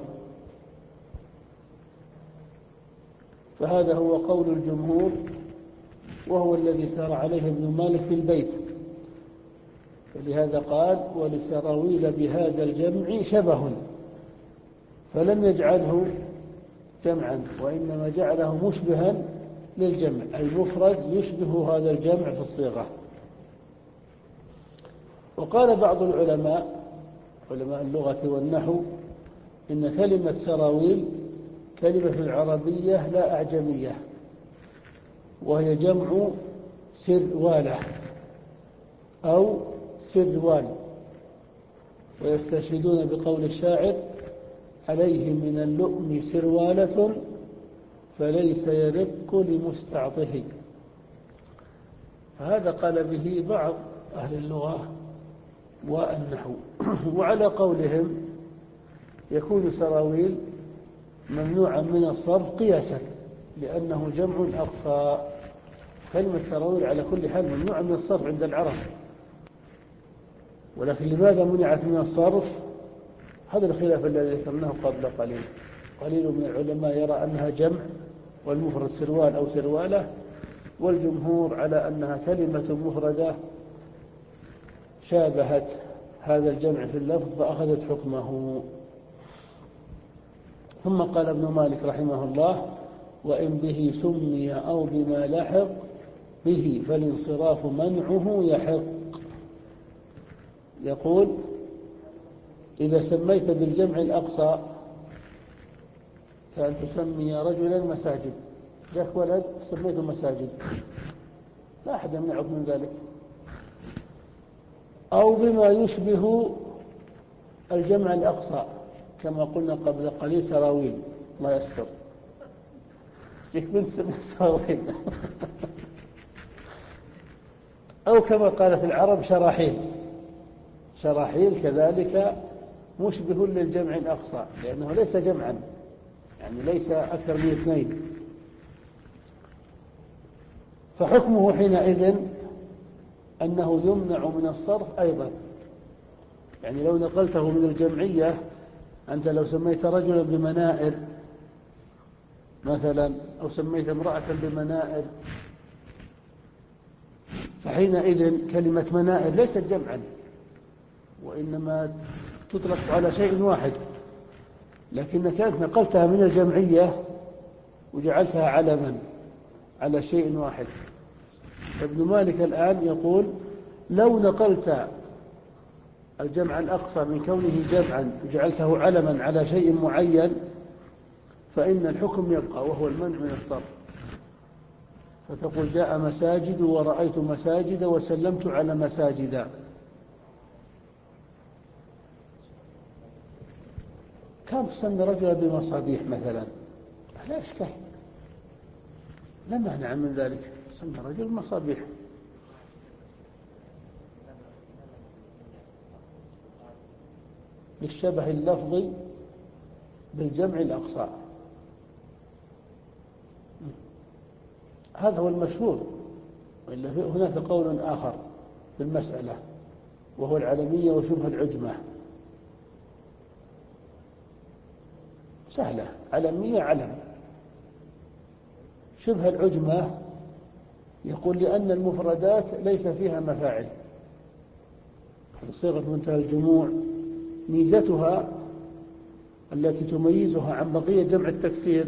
فهذا هو قول الجمهور، وهو الذي سار عليه ابن مالك في البيت، فلهذا قال: ولسراويل بهذا الجمع شبه، فلم يجعله جمعا، وإنما جعله مشبها للجمع، أي مفرد يشبه هذا الجمع في الصيغة. وقال بعض العلماء علماء اللغة والنحو إن كلمة سراويل كلمة في العربية لا أعجمية، وهي جمع سروالة أو سروال، ويستشهدون بقول الشاعر: عليه من اللؤم سروالة فليس يرق لمستعطه. فهذا قال به بعض أهل اللغة والنحو. وعلى قولهم يكون سراويل ممنوعا من الصرف قياسا، لأنه جمع أقصى. كلمة سراويل على كل حال ممنوعا من الصرف عند العرب، ولكن لماذا منعت من الصرف؟ هذا الخلاف الذي ذكرناه قبل قليل. قليل من العلماء يرى أنها جمع والمفرد سروال أو سروالة، والجمهور على أنها كلمة مفردة شابهت هذا الجمع في اللفظ فأخذت حكمه. ثم قال ابن مالك رحمه الله: وإن به سمي أو بما لحق به فالانصراف منعه يحق. يقول: إذا سميت بالجمع الأقصى كأن تسمي رجلا مساجد، جاك ولد سميته مساجد، لا أحد يمنعك من ذلك. أو بما يشبه الجمع الأقصى كما قلنا قبل قليل سراويل، الله يستر، جيك بنت سميت سراويل. أو كما قالت العرب شراحيل، شراحيل كذلك مشبه للجمع الأقصى لأنه ليس جمعا، يعني ليس أكثر من اثنين، فحكمه حينئذ أنه يمنع من الصرف أيضا. يعني لو نقلته من الجمعية، أنت لو سميت رجلا بمنائر مثلا أو سميت امرأة بمنائر، فحينئذ كلمة منائر ليست جمعا وإنما تطلق على شيء واحد، لكنك أنت نقلتها من الجمعية وجعلتها علما على شيء واحد. ابن مالك الآن يقول: لو نقلت الجمع الأقصى من كونه جمعا وجعلته علما على شيء معين فإن الحكم يبقى، وهو المنع من الصرف. فتقول: جاء مساجد ورأيت مساجد وسلمت على مساجد. كم تسمي رجلا بمصابيح مثلا، لا إشكال، لا مانع من ذلك، سمي رجل مصابيح. للشبه اللفظي بالجمع الأقصى، هذا هو المشهور، وإلا هناك قول آخر في المسألة وهو العلمية وشبه العجمة. سهلة، علمية علم، شبه العجمة يقول لأن المفردات ليس فيها مفاعل. صيغة منتهى الجموع ميزتها التي تميزها عن بقية جمع التكسير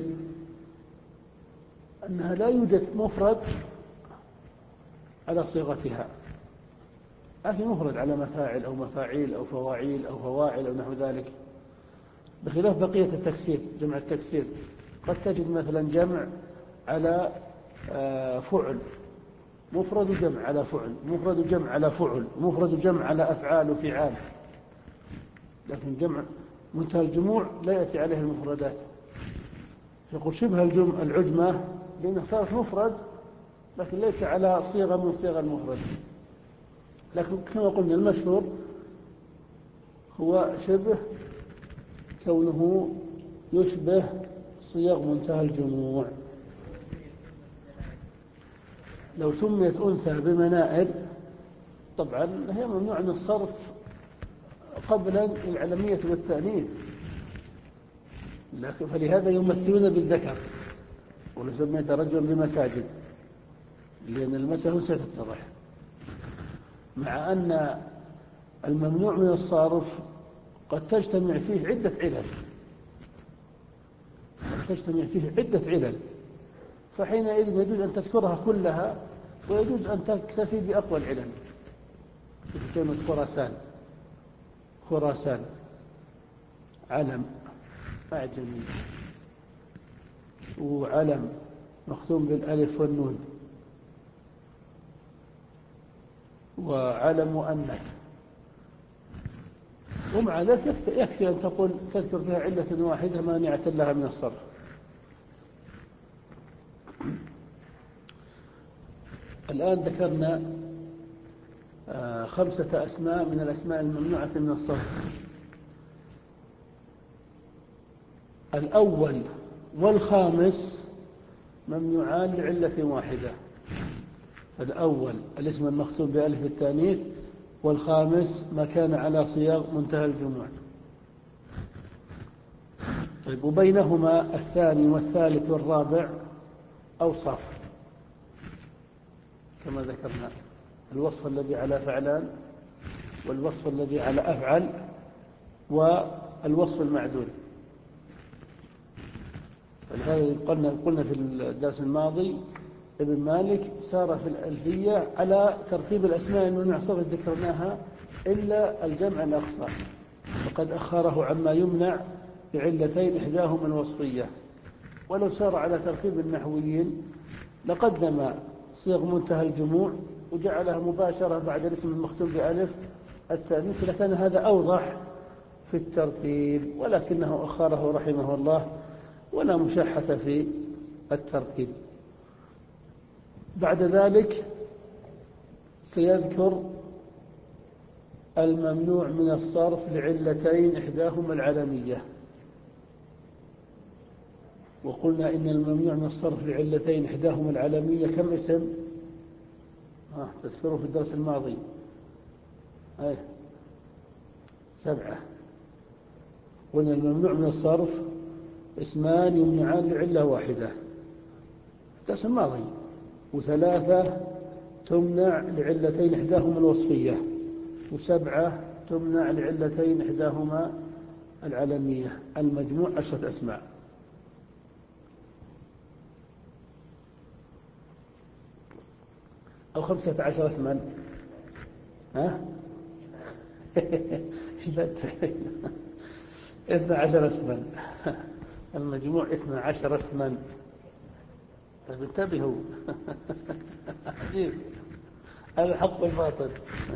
أنها لا يوجد مفرد على صيغتها، ما في مفرد على مفاعل أو مفاعيل أو فواعيل أو فواعل أو نحو ذلك، بخلاف بقية التكسير. جمع التكسير قد تجد مثلا جمع على فعل، مفرد جمع على فعل، مفرد جمع على فعل، مفرد جمع على أفعال وفعال، لكن جمع منتهى الجموع لا يأتي عليه المفردات. يقول شبه العجمة لأنه صارت مفرد لكن ليس على صيغة من صيغ المفرد. لكن كما قلنا المشهور هو شبه كونه يشبه صيغ منتهى الجموع. لو سميت أنثى بمنائر طبعا هي ممنوع من الصرف قبل العلمية والتأنيث، لكن فلهذا يمثلون بالذكر. ولو سميت رجل بمساجد لأن المسألة ستتضح، مع أن الممنوع من الصرف قد تجتمع فيه عدة علل، قد تجتمع فيه عدة علل، فحينئذ يجوز أن تذكرها كلها ويجوز أن تكتفي بأقوى العلل. مثل كلمة خراسان، خراسان علم أعجمي وعلم مختوم بالألف والنون وعلم مؤنث، ومع ذلك يكفي أن تقول تذكر فيها علة واحدة مانعة لها من الصرف. الآن ذكرنا خمسة أسماء من الأسماء الممنوعة من الصرف. الأول والخامس ممنوعان لعلة واحدة. الأول الاسم المختوم بألف التانيث، والخامس ما كان على صياغ منتهى الجموع. طيب، وبينهما الثاني والثالث والرابع أوصاف كما ذكرنا: الوصف الذي على فعلان، والوصف الذي على أفعل والوصف المعدول. فلهذا قلنا قلنا في الدرس الماضي ابن مالك سار في الألفية على ترتيب الأسماء الممنوع صرف ذكرناها إلا الجمع الأقصى، وقد أخره عما يمنع بعلتين إحداهما الوصفية. ولو سار على ترتيب النحويين لقدم صيغ منتهى الجموع وجعلها مباشرة بعد الاسم المختوم بألف التأنيث، لكان هذا أوضح في الترتيب، ولكنه أخره رحمه الله ولا مشاحة في الترتيب. بعد ذلك سيذكر الممنوع من الصرف لعلتين إحداهما العلمية. وقلنا إن الممنوع من الصرف لعلتين إحداهما العلمية كم اسم؟ آه تذكروا في الدرس الماضي أي سبعة. قلنا الممنوع من الصرف اسمان يمنعان لعلة واحدة في الدرس الماضي، وثلاثة تمنع لعلتين إحداهما الوصفية، وسبعة تمنع لعلتين إحداهما العلمية. المجموع عشرة أسماء. أو خمسة عشر اسما. ها؟ اثنى عشر اسما. المجموع اثنى عشر اسما. طيب انتبهوا. عجيب، هذا الحق والباطل.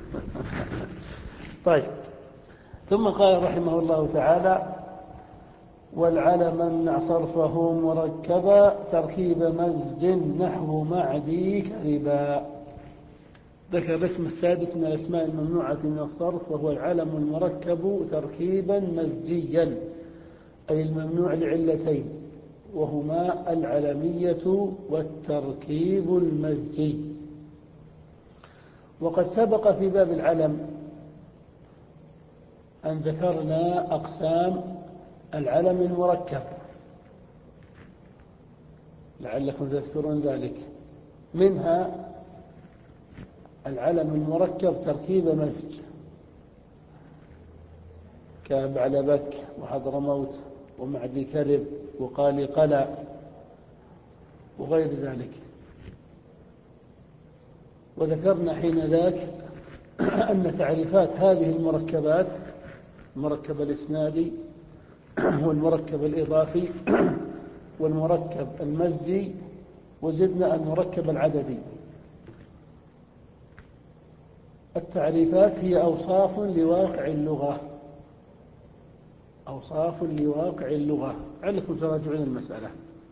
طيب، ثم قال رحمه الله تعالى: والعلم امنع صرفه مركبا تركيب مزج نحو معدي كربا. ذكر الاسم السادس من الأسماء الممنوعة من الصرف، وهو العلم المركب تركيبا مزجيا، أي الممنوع لعلتين، وهما العلمية والتركيب المزجي. وقد سبق في باب العلم أن ذكرنا أقسام العلم المركب، لعلكم تذكرون ذلك. منها العلم المركب تركيب مزج كبعلبك وحضرموت ومعدي كرب وقالي قلع وغير ذلك. وذكرنا حين ذاك أن تعريفات هذه المركبات: المركب الإسنادي والمركب الإضافي والمركب المزجي، وزدنا المركب العددي. التعريفات هي أوصاف لواقع اللغة، أوصاف لواقع اللغة، علكم تراجعون المسألة.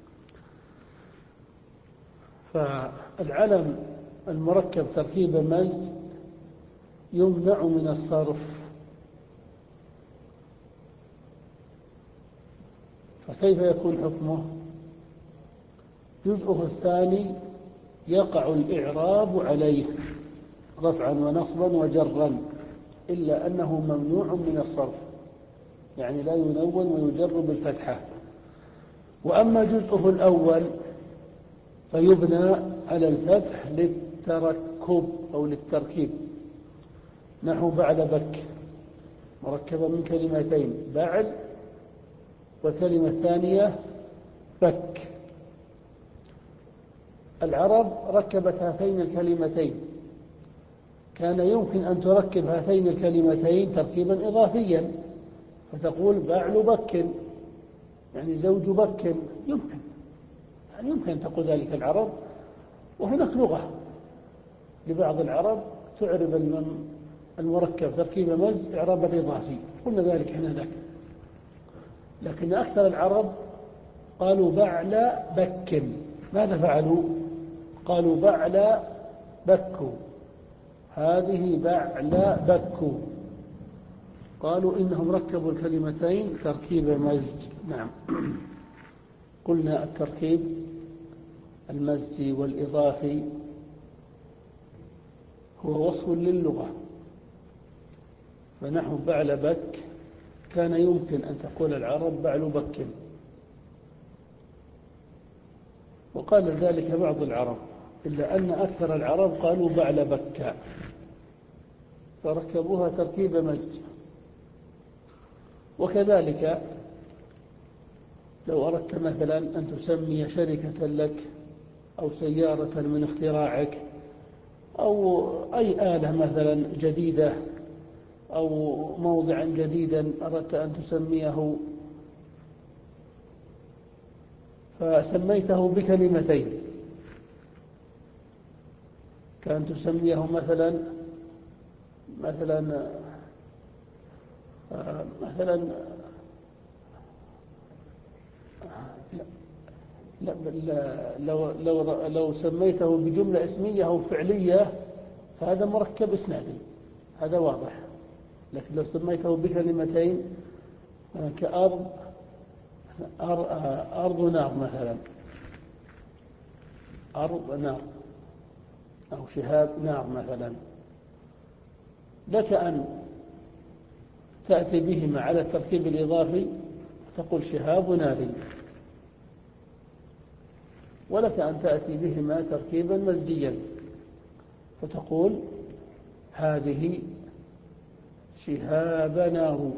فالعلم المركب تركيب مزج يمنع من الصرف، فكيف يكون حكمه؟ جزءه الثاني يقع الإعراب عليه رفعا ونصبا وجرا، إلا أنه ممنوع من الصرف، يعني لا ينون ويجر بالفتحة. وأما جزءه الأول فيبنى على الفتح للتركب أو للتركيب، نحو بعلبك مركبة من كلمتين: بعل والكلمة الثانية بك. العرب ركبت هاتين الكلمتين، كان يمكن أن تركب هاتين الكلمتين تركيبا إضافيا، فتقول بعل بك، يعني زوج بك، يمكن يعني يمكن أن تقول ذلك العرب. وهناك لغة لبعض العرب تعرب المركب تركيب مزج إعرابا إضافي، قلنا ذلك هنا ذاك. لكن أكثر العرب قالوا بعل بك. ماذا فعلوا؟ قالوا بعل بك، هذه بعل بك. قالوا إنهم ركبوا الكلمتين تركيب مزج. نعم. قلنا التركيب المزجي والإضافي هو وصف للغة، فنحو بعل بك كان يمكن أن تقول العرب بعل بك، وقال ذلك بعض العرب، إلا أن أكثر العرب قالوا بعل بك. فركبوها تركيب مزج. وكذلك لو أردت مثلا أن تسمي شركة لك أو سيارة من اختراعك أو أي آلة مثلا جديدة أو موضعا جديدا أردت أن تسميه، فسميته بكلمتين، كان تسميه مثلا مثلا مثلا لا لا لو لو لو سميته بجملة اسمية أو فعلية فهذا مركب إسنادي، هذا واضح. لكن لو سميته بكلمتين كأرض أرض نار مثلا، أرض نار أو شهاب نار مثلا، لك أن تأتي بهما على التركيب الإضافي تقول شهاب نار، ولك أن تأتي بهما تركيبا مزجيا فتقول هذه شهاب نار،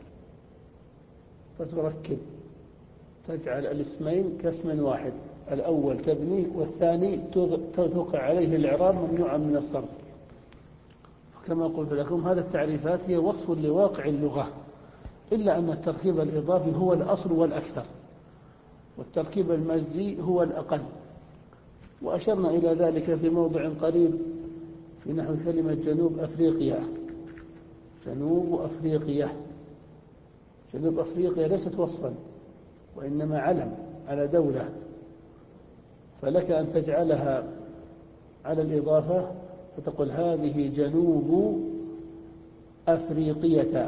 فتركب تجعل الاسمين كاسم واحد، الأول تبني والثاني توقع عليه الإعراب ممنوعا من الصرف. كما قلت لكم هذه التعريفات هي وصف لواقع اللغة، إلا أن التركيب الإضافي هو الأصل والأكثر، والتركيب المزجي هو الأقل. وأشرنا إلى ذلك في موضع قريب في نحو كلمة جنوب أفريقيا. جنوب أفريقيا، جنوب أفريقيا ليست وصفا وإنما علم على دولة، فلك أن تجعلها على الإضافة فتقول هذه جنوب أفريقية،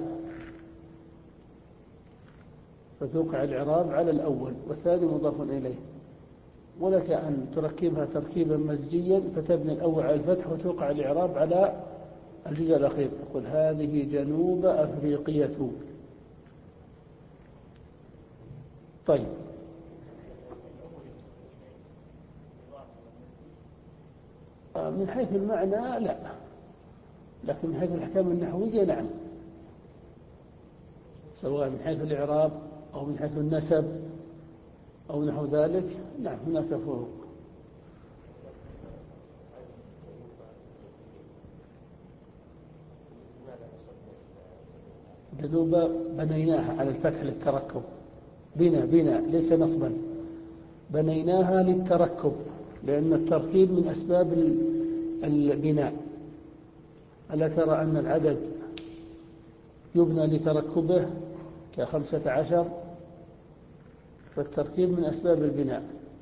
فتوقع الإعراب على الأول والثاني مضاف إليه. ولك أن تركبها تركيبا مزجيا فتبني الأول على الفتح وتوقع الإعراب على الجزء الأخير، تقول هذه جنوب أفريقية. طيب، من حيث المعنى لا، لكن من حيث الأحكام النحوية نعم، سواء من حيث الإعراب أو من حيث النسب أو نحو ذلك، نعم هناك فروق. جنوب بنيناها على الفتح للتركب، بنا بنا ليس نصبا، بنيناها للتركب، لأن التركيب من أسباب البناء. ألا ترى أن العدد يبنى لتركبه كخمسة عشر؟ فالتركيب من أسباب البناء.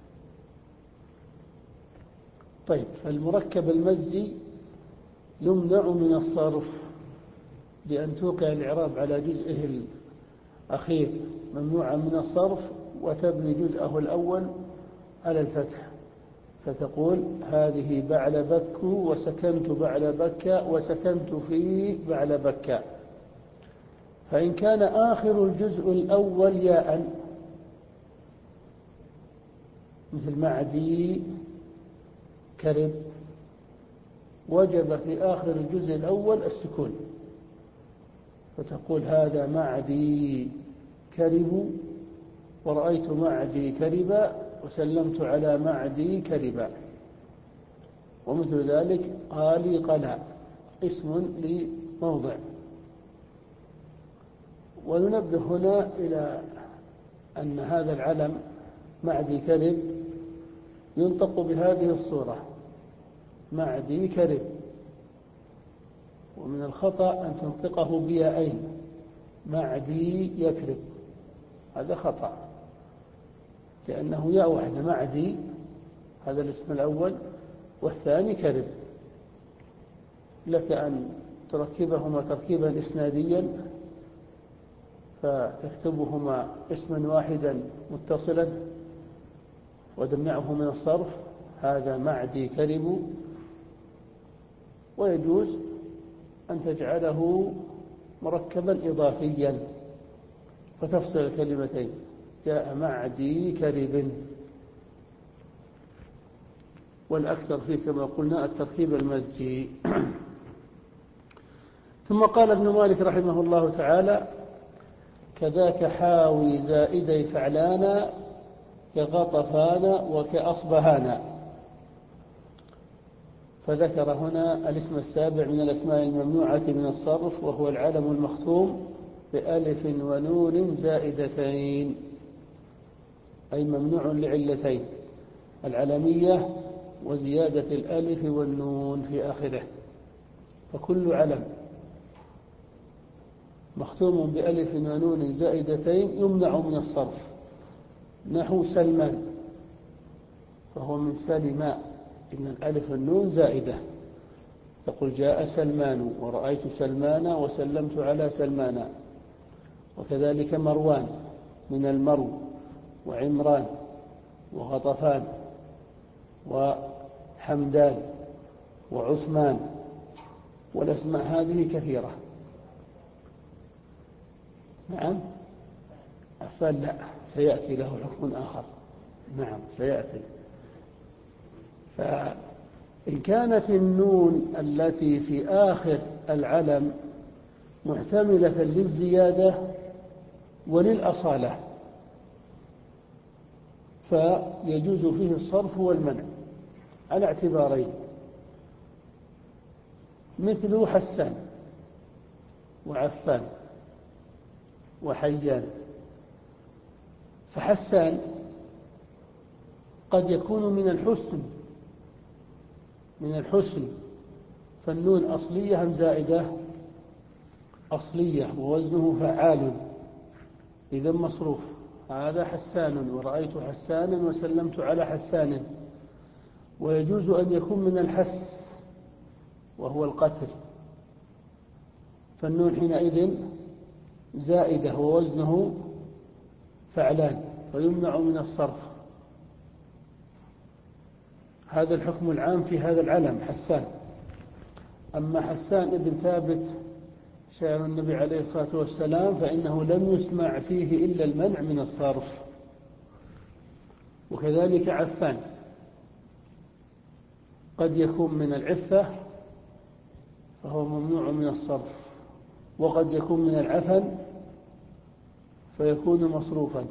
طيب، فالمركب المزجي يمنع من الصرف بأن توقع الإعراب على جزئه الأخير ممنوعا من الصرف وتبني جزءه الأول على الفتح، فتقول هذه بعلبك وسكنت بعلبك وسكنت في بعلبك. فإن كان آخر الجزء الأول ياء مثل معدي كرب وجب في آخر الجزء الأول السكون، فتقول هذا معدي كرب ورأيت معدي كربا وسلمت على معدي كربا. ومثل ذلك قالي قلا اسم لموضع. وننبه هنا إلى أن هذا العلم معدي كرب ينطق بهذه الصورة معدي كرب، ومن الخطأ أن تنطقه بياءين معدي يكرب، هذا خطأ، لأنه ياء واحدة معدي هذا الاسم الأول والثاني كرب. لك أن تركبهما تركيبا إسناديا فتكتبهما اسما واحدا متصلا وتمنعه من الصرف، هذا معدي كرب. ويجوز أن تجعله مركبا إضافيا فتفصل الكلمتين جاء معدي كرب. والأكثر فيه كما قلنا التركيب المزجي. ثم قال ابن مالك رحمه الله تعالى: كذاك حاوي زائدي فعلانا كغطفان وكأصبهانا. فذكر هنا الاسم السابع من الأسماء الممنوعة من الصرف، وهو العلم المختوم بألف ونون زائدتين، أي ممنوع لعلتين: العلمية وزيادة الألف والنون في آخره. فكل علم مختوم بألف ونون زائدتين يمنع من الصرف، نحو سلمان، فهو من سلم، إن الألف والنون زائدة، تقول جاء سلمان ورأيت سلمان وسلمت على سلمان. وكذلك مروان من المرو، وعمران وغطفان وحمدان وعثمان، والأسماء هذه كثيرة. نعم، عفان لا، سيأتي له حكم آخر. نعم سيأتي. فإن كانت النون التي في آخر العلم محتملة للزيادة وللأصالة فيجوز فيه الصرف والمنع على اعتبارين: مثل حسان وعفان وحيان. فحسان قد يكون من الحسن من الحسن فالنون أصلية أم زائدة؟ أصلية، ووزنه فعال، إذا مصروف. هذا حسان ورأيت حسانا وسلمت على حسان. ويجوز أن يكون من الحس وهو القتل، فالنون حينئذ زائدة ووزنه فعلان، فيمنع من الصرف. هذا الحكم العام في هذا العلم حسان. أما حسان ابن ثابت شاعر النبي عليه الصلاة والسلام فإنه لم يسمع فيه إلا المنع من الصرف. وكذلك عفان قد يكون من العفة فهو ممنوع من الصرف، وقد يكون من العفن فيكون مصروفا.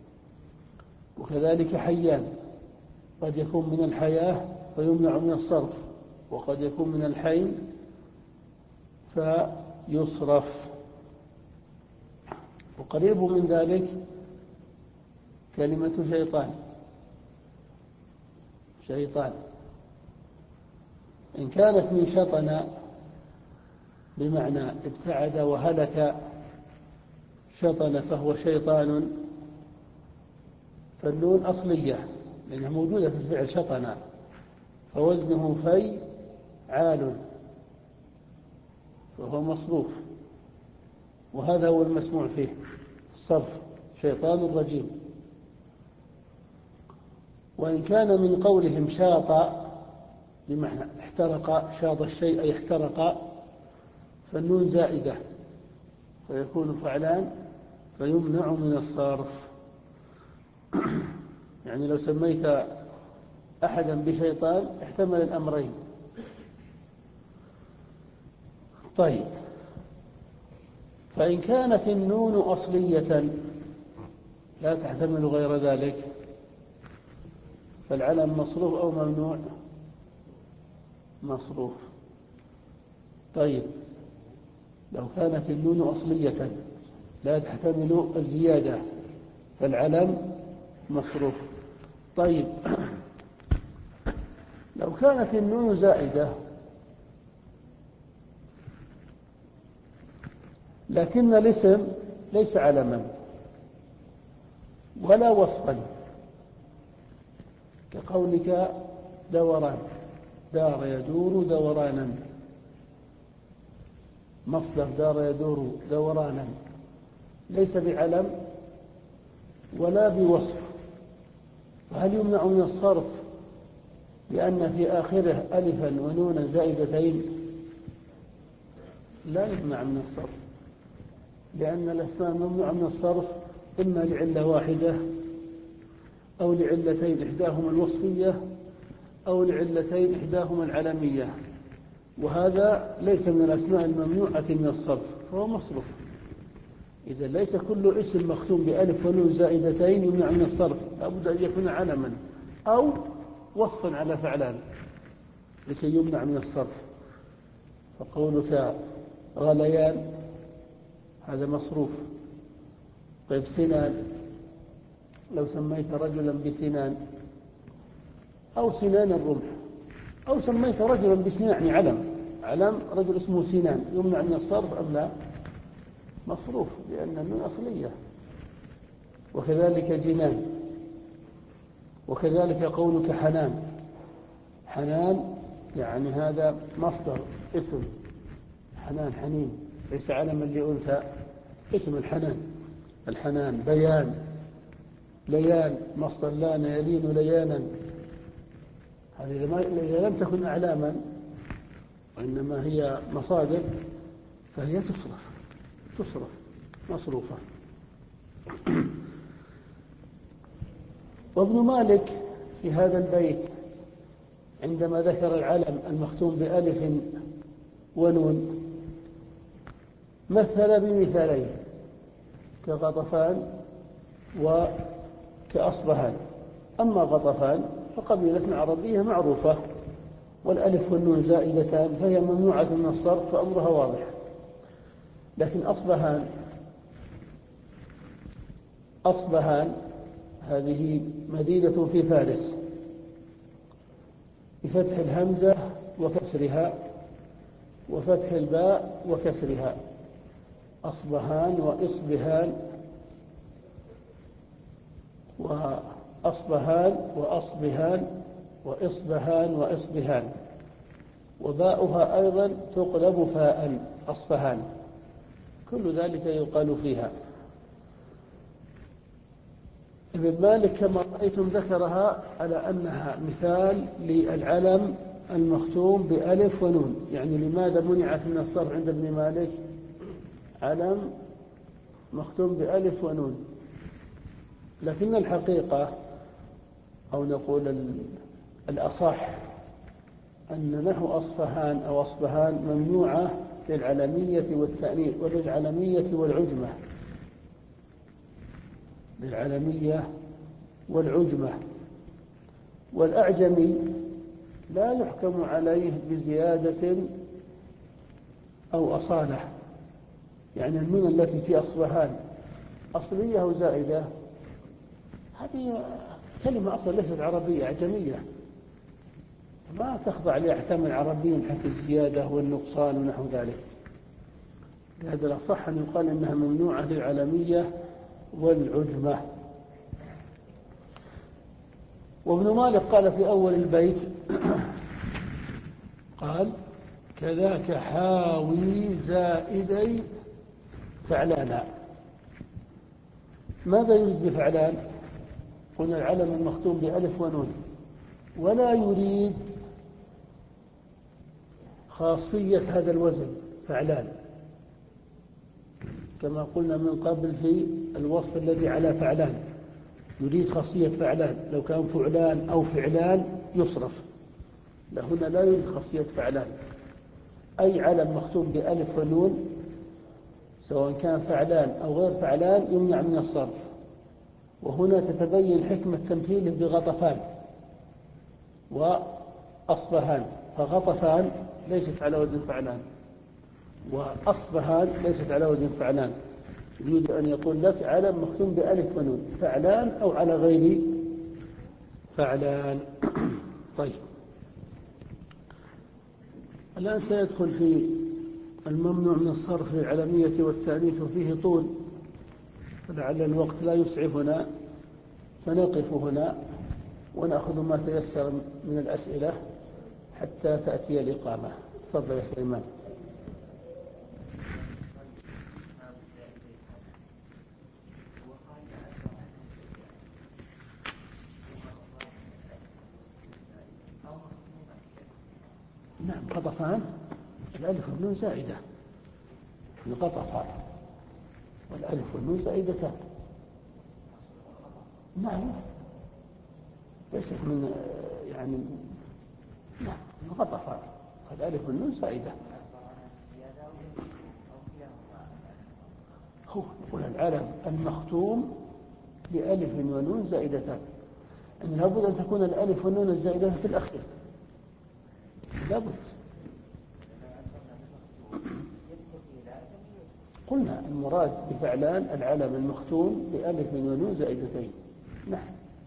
وكذلك حيان قد يكون من الحياة فيمنع من الصرف، وقد يكون من الحين فيصرف. وقريب من ذلك كلمة شيطان شيطان إن كانت من شطن بمعنى ابتعد وهلك، شطن فهو شيطان، فالنون أصلية لأنها موجودة في الفعل شطن، فوزنه في عال، فهو مصروف. وهذا هو المسموع فيه الصرف، شيطان الرجيم. وإن كان من قولهم شاط بمعنى احترق، شاط الشيء أي احترق، فالنون زائدة فيكون فعلان فيمنع من الصرف. يعني لو سميت أحدا بشيطان احتمل الأمرين. طيب، فإن كانت النون أصلية لا تحتمل غير ذلك فالعلم مصروف أو ممنوع؟ مصروف. طيب، لو كانت النون أصلية لا تحتمل الزيادة فالعلم مصروف. طيب، لو كانت النون زائدة لكن الاسم ليس علما ولا وصفا، كقولك دوران، دار يدور دورانا، مصدر دار يدور دورانا، ليس بعلم ولا بوصف، فهل يمنع من الصرف لأن في آخره ألفا ونونا زائدتين؟ لا يمنع من الصرف، لأن الأسماء ممنوع من الصرف إما لعلة واحدة أو لعلتين، إحداهما الوصفية أو لعلتين إحداهما العلمية. وهذا ليس من الأسماء الممنوعة من الصرف فهو مصروف. إذا ليس كل اسم مختوم بألف ونون زائدتين يمنع من الصرف، لابد أن يكون علما أو وصفا على فعلان لكي يمنع من الصرف. فقولك غليان هذا مصروف. طيب سنان، لو سميت رجلا بسنان أو سنان الرمح أو سميت رجلا بسنان يعني علم علم رجل اسمه سنان يمنع من الصرف أم لا؟ مصروف لأن النون أصلية. وكذلك جنان. وكذلك قولك حنان، حنان يعني هذا مصدر اسم حنان حنين ليس علما لأنثى، اسم الحنان الحنان. بيان ليان مصدر لان يلين ليانا، هذه إذا لم تكن أعلاما وإنما هي مصادر فهي تصرف تصرف مصروفة. وابن مالك في هذا البيت عندما ذكر العلم المختوم بألف ونون مثل بمثالين كغطفان وكأصبهان. أما غطفان فقبيلة عربية معروفة والألف والنون زائدتان فهي ممنوعة من الصرف فأمرها واضح. لكن أصبهان أصبهان هذه مدينة في فارس بفتح الهمزة وكسرها وفتح الباء وكسرها، أصبهان وإصبهان وأصبهان وأصبهان وإصبهان وإصبهان، وباؤها أيضا تقلب فاء أصفهان، كل ذلك يقال فيها. ابن مالك كما رأيتم ذكرها على أنها مثال للعلم المختوم بألف ونون. يعني لماذا منعت من الصرف عند ابن مالك؟ علم مختوم بألف ونون. لكن الحقيقة أو نقول الأصح أن نحو أصفهان أو أصبهان ممنوعة للعلمية والتأنيث وللعلمية والعجمة، للعلمية والعجمة. والأعجمي لا يحكم عليه بزيادة أو أصالة. يعني النون التي في أصبهان أصلية أو زائدة، هذه كلمة أصلا ليست عربية، أعجمية، ما تخضع لأحكام العربيين حتى الزيادة والنقصان ونحو ذلك. لهذا الأصح أن يقال إنها ممنوعة للعلمية والعجمة. وابن مالك قال في أول البيت قال كذاك حاوي زائدي فعلانا. ماذا يريد بفعلان؟ قلنا العلم المختوم بألف ونون، ولا يريد خاصية هذا الوزن فعلان، كما قلنا من قبل في الوصف الذي على فعلان يريد خاصية فعلان. لو كان فعلان أو فعلان يصرف، لهنا لا يريد خاصية فعلان. أي علم مختوم بألف ونون سواء كان فعلان أو غير فعلان يمنع من الصرف. وهنا تتبين حكمة تمثيله بغطفان وأصبهان. فغطفان ليست على وزن فعلان، وأصبهان ليست على وزن فعلان. يريد أن يقول لك علم مختوم بألف ونون فعلان أو على غير فعلان. طيب الآن سيدخل في الممنوع من الصرف للعلمية والتأنيث وفيه طول، فلعل الوقت لا يسعفنا فنقف هنا ونأخذ ما تيسر من الأسئلة حتى تأتي الإقامة. تفضل يا سليمان. نعم غطفان الألف والنون زائدة، الغطفان والألف والنون زائدتان. نعم ليست من يعني نعم غطفان الألف والنون زائدة. هو يقول العلم المختوم بألف ونون زائدتان، يعني لابد أن تكون الألف والنون الزائدة في الأخير، لابد. قلنا المراد بفعلان العلم المختوم بألف ونون زائدتين. نعم.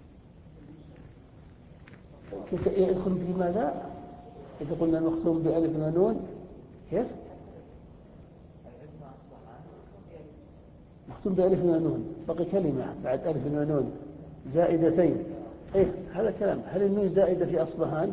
يدخل في ماذا؟ إذا قلنا المختوم بألف ونون كيف؟ مختوم بألف ونون، بقي كلمة بعد ألف ونون زائدتين. إيه هذا كلام. هل النون زائدة في أصبهان؟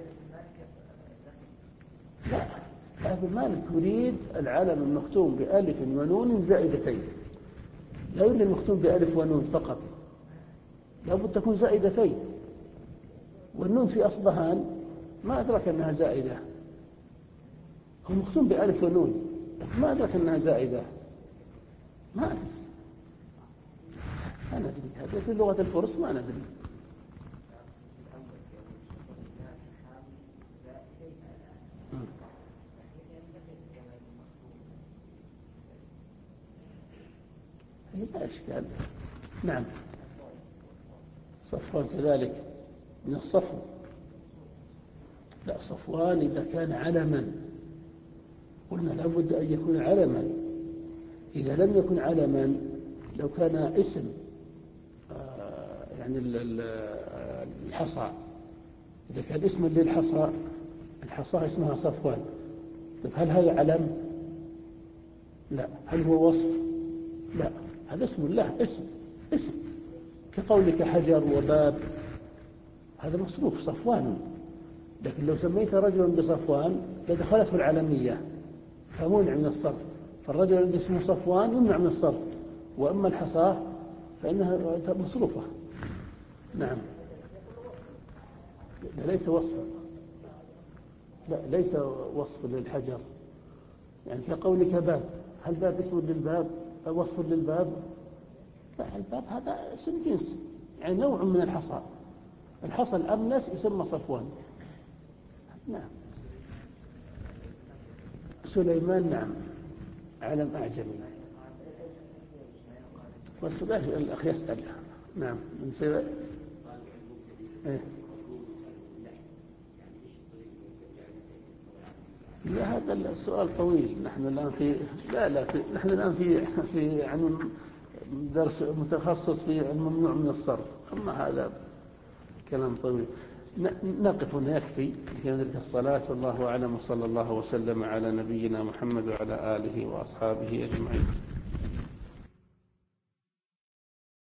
لا، ابن مالك يريد العلم المختوم بألف ونون زائدتين، لا يريد المختوم بألف ونون فقط، لابد تكون زائدتين. والنون في أصبهان ما أدرك أنها زائدة، هو مختوم بألف ونون ما أدرك أنها زائدة، ما أدري، ما ندري. هذه في لغة الفرس ما ندري. لا إشكال. نعم. صفوان كذلك من الصفو. لا، صفوان إذا كان علما قلنا لابد أن يكون علما. إذا لم يكن علما، لو كان اسم يعني الحصى، إذا كان اسما للحصى، الحصى اسمها صفوان، هل هذا علم؟ لا. هل هو وصف؟ لا، هذا اسم الله، اسم اسم كقولك حجر وباب، هذا مصروف صفوان. لكن لو سميت رجلا بصفوان لدخلته العلمية فمنع من الصرف، فالرجل الذي اسمه صفوان يمنع من الصرف، وأما الحصاة فإنها مصروفة. نعم. لا، ليس وصفا. لا، ليس وصف للحجر، يعني كقولك باب، هل باب اسم للباب أو وصف للباب؟ لا، الباب هذا اسم جنس، يعني نوع من الحصى. الحصى الأملس يسمى صفوان. نعم. سليمان نعم علم أعجمي. والسؤال الأخ يسأل. نعم من سبب إيه؟ لا، هذا السؤال طويل. نحن الآن في لا لا في نحن الآن في في يعني درس متخصص في الممنوع من الصرف، أما هذا كلام طويل. نقف هنا يكفي لكي ندرك الصلاة، والله أعلم، وصلى الله وسلم على نبينا محمد وعلى آله وأصحابه أجمعين.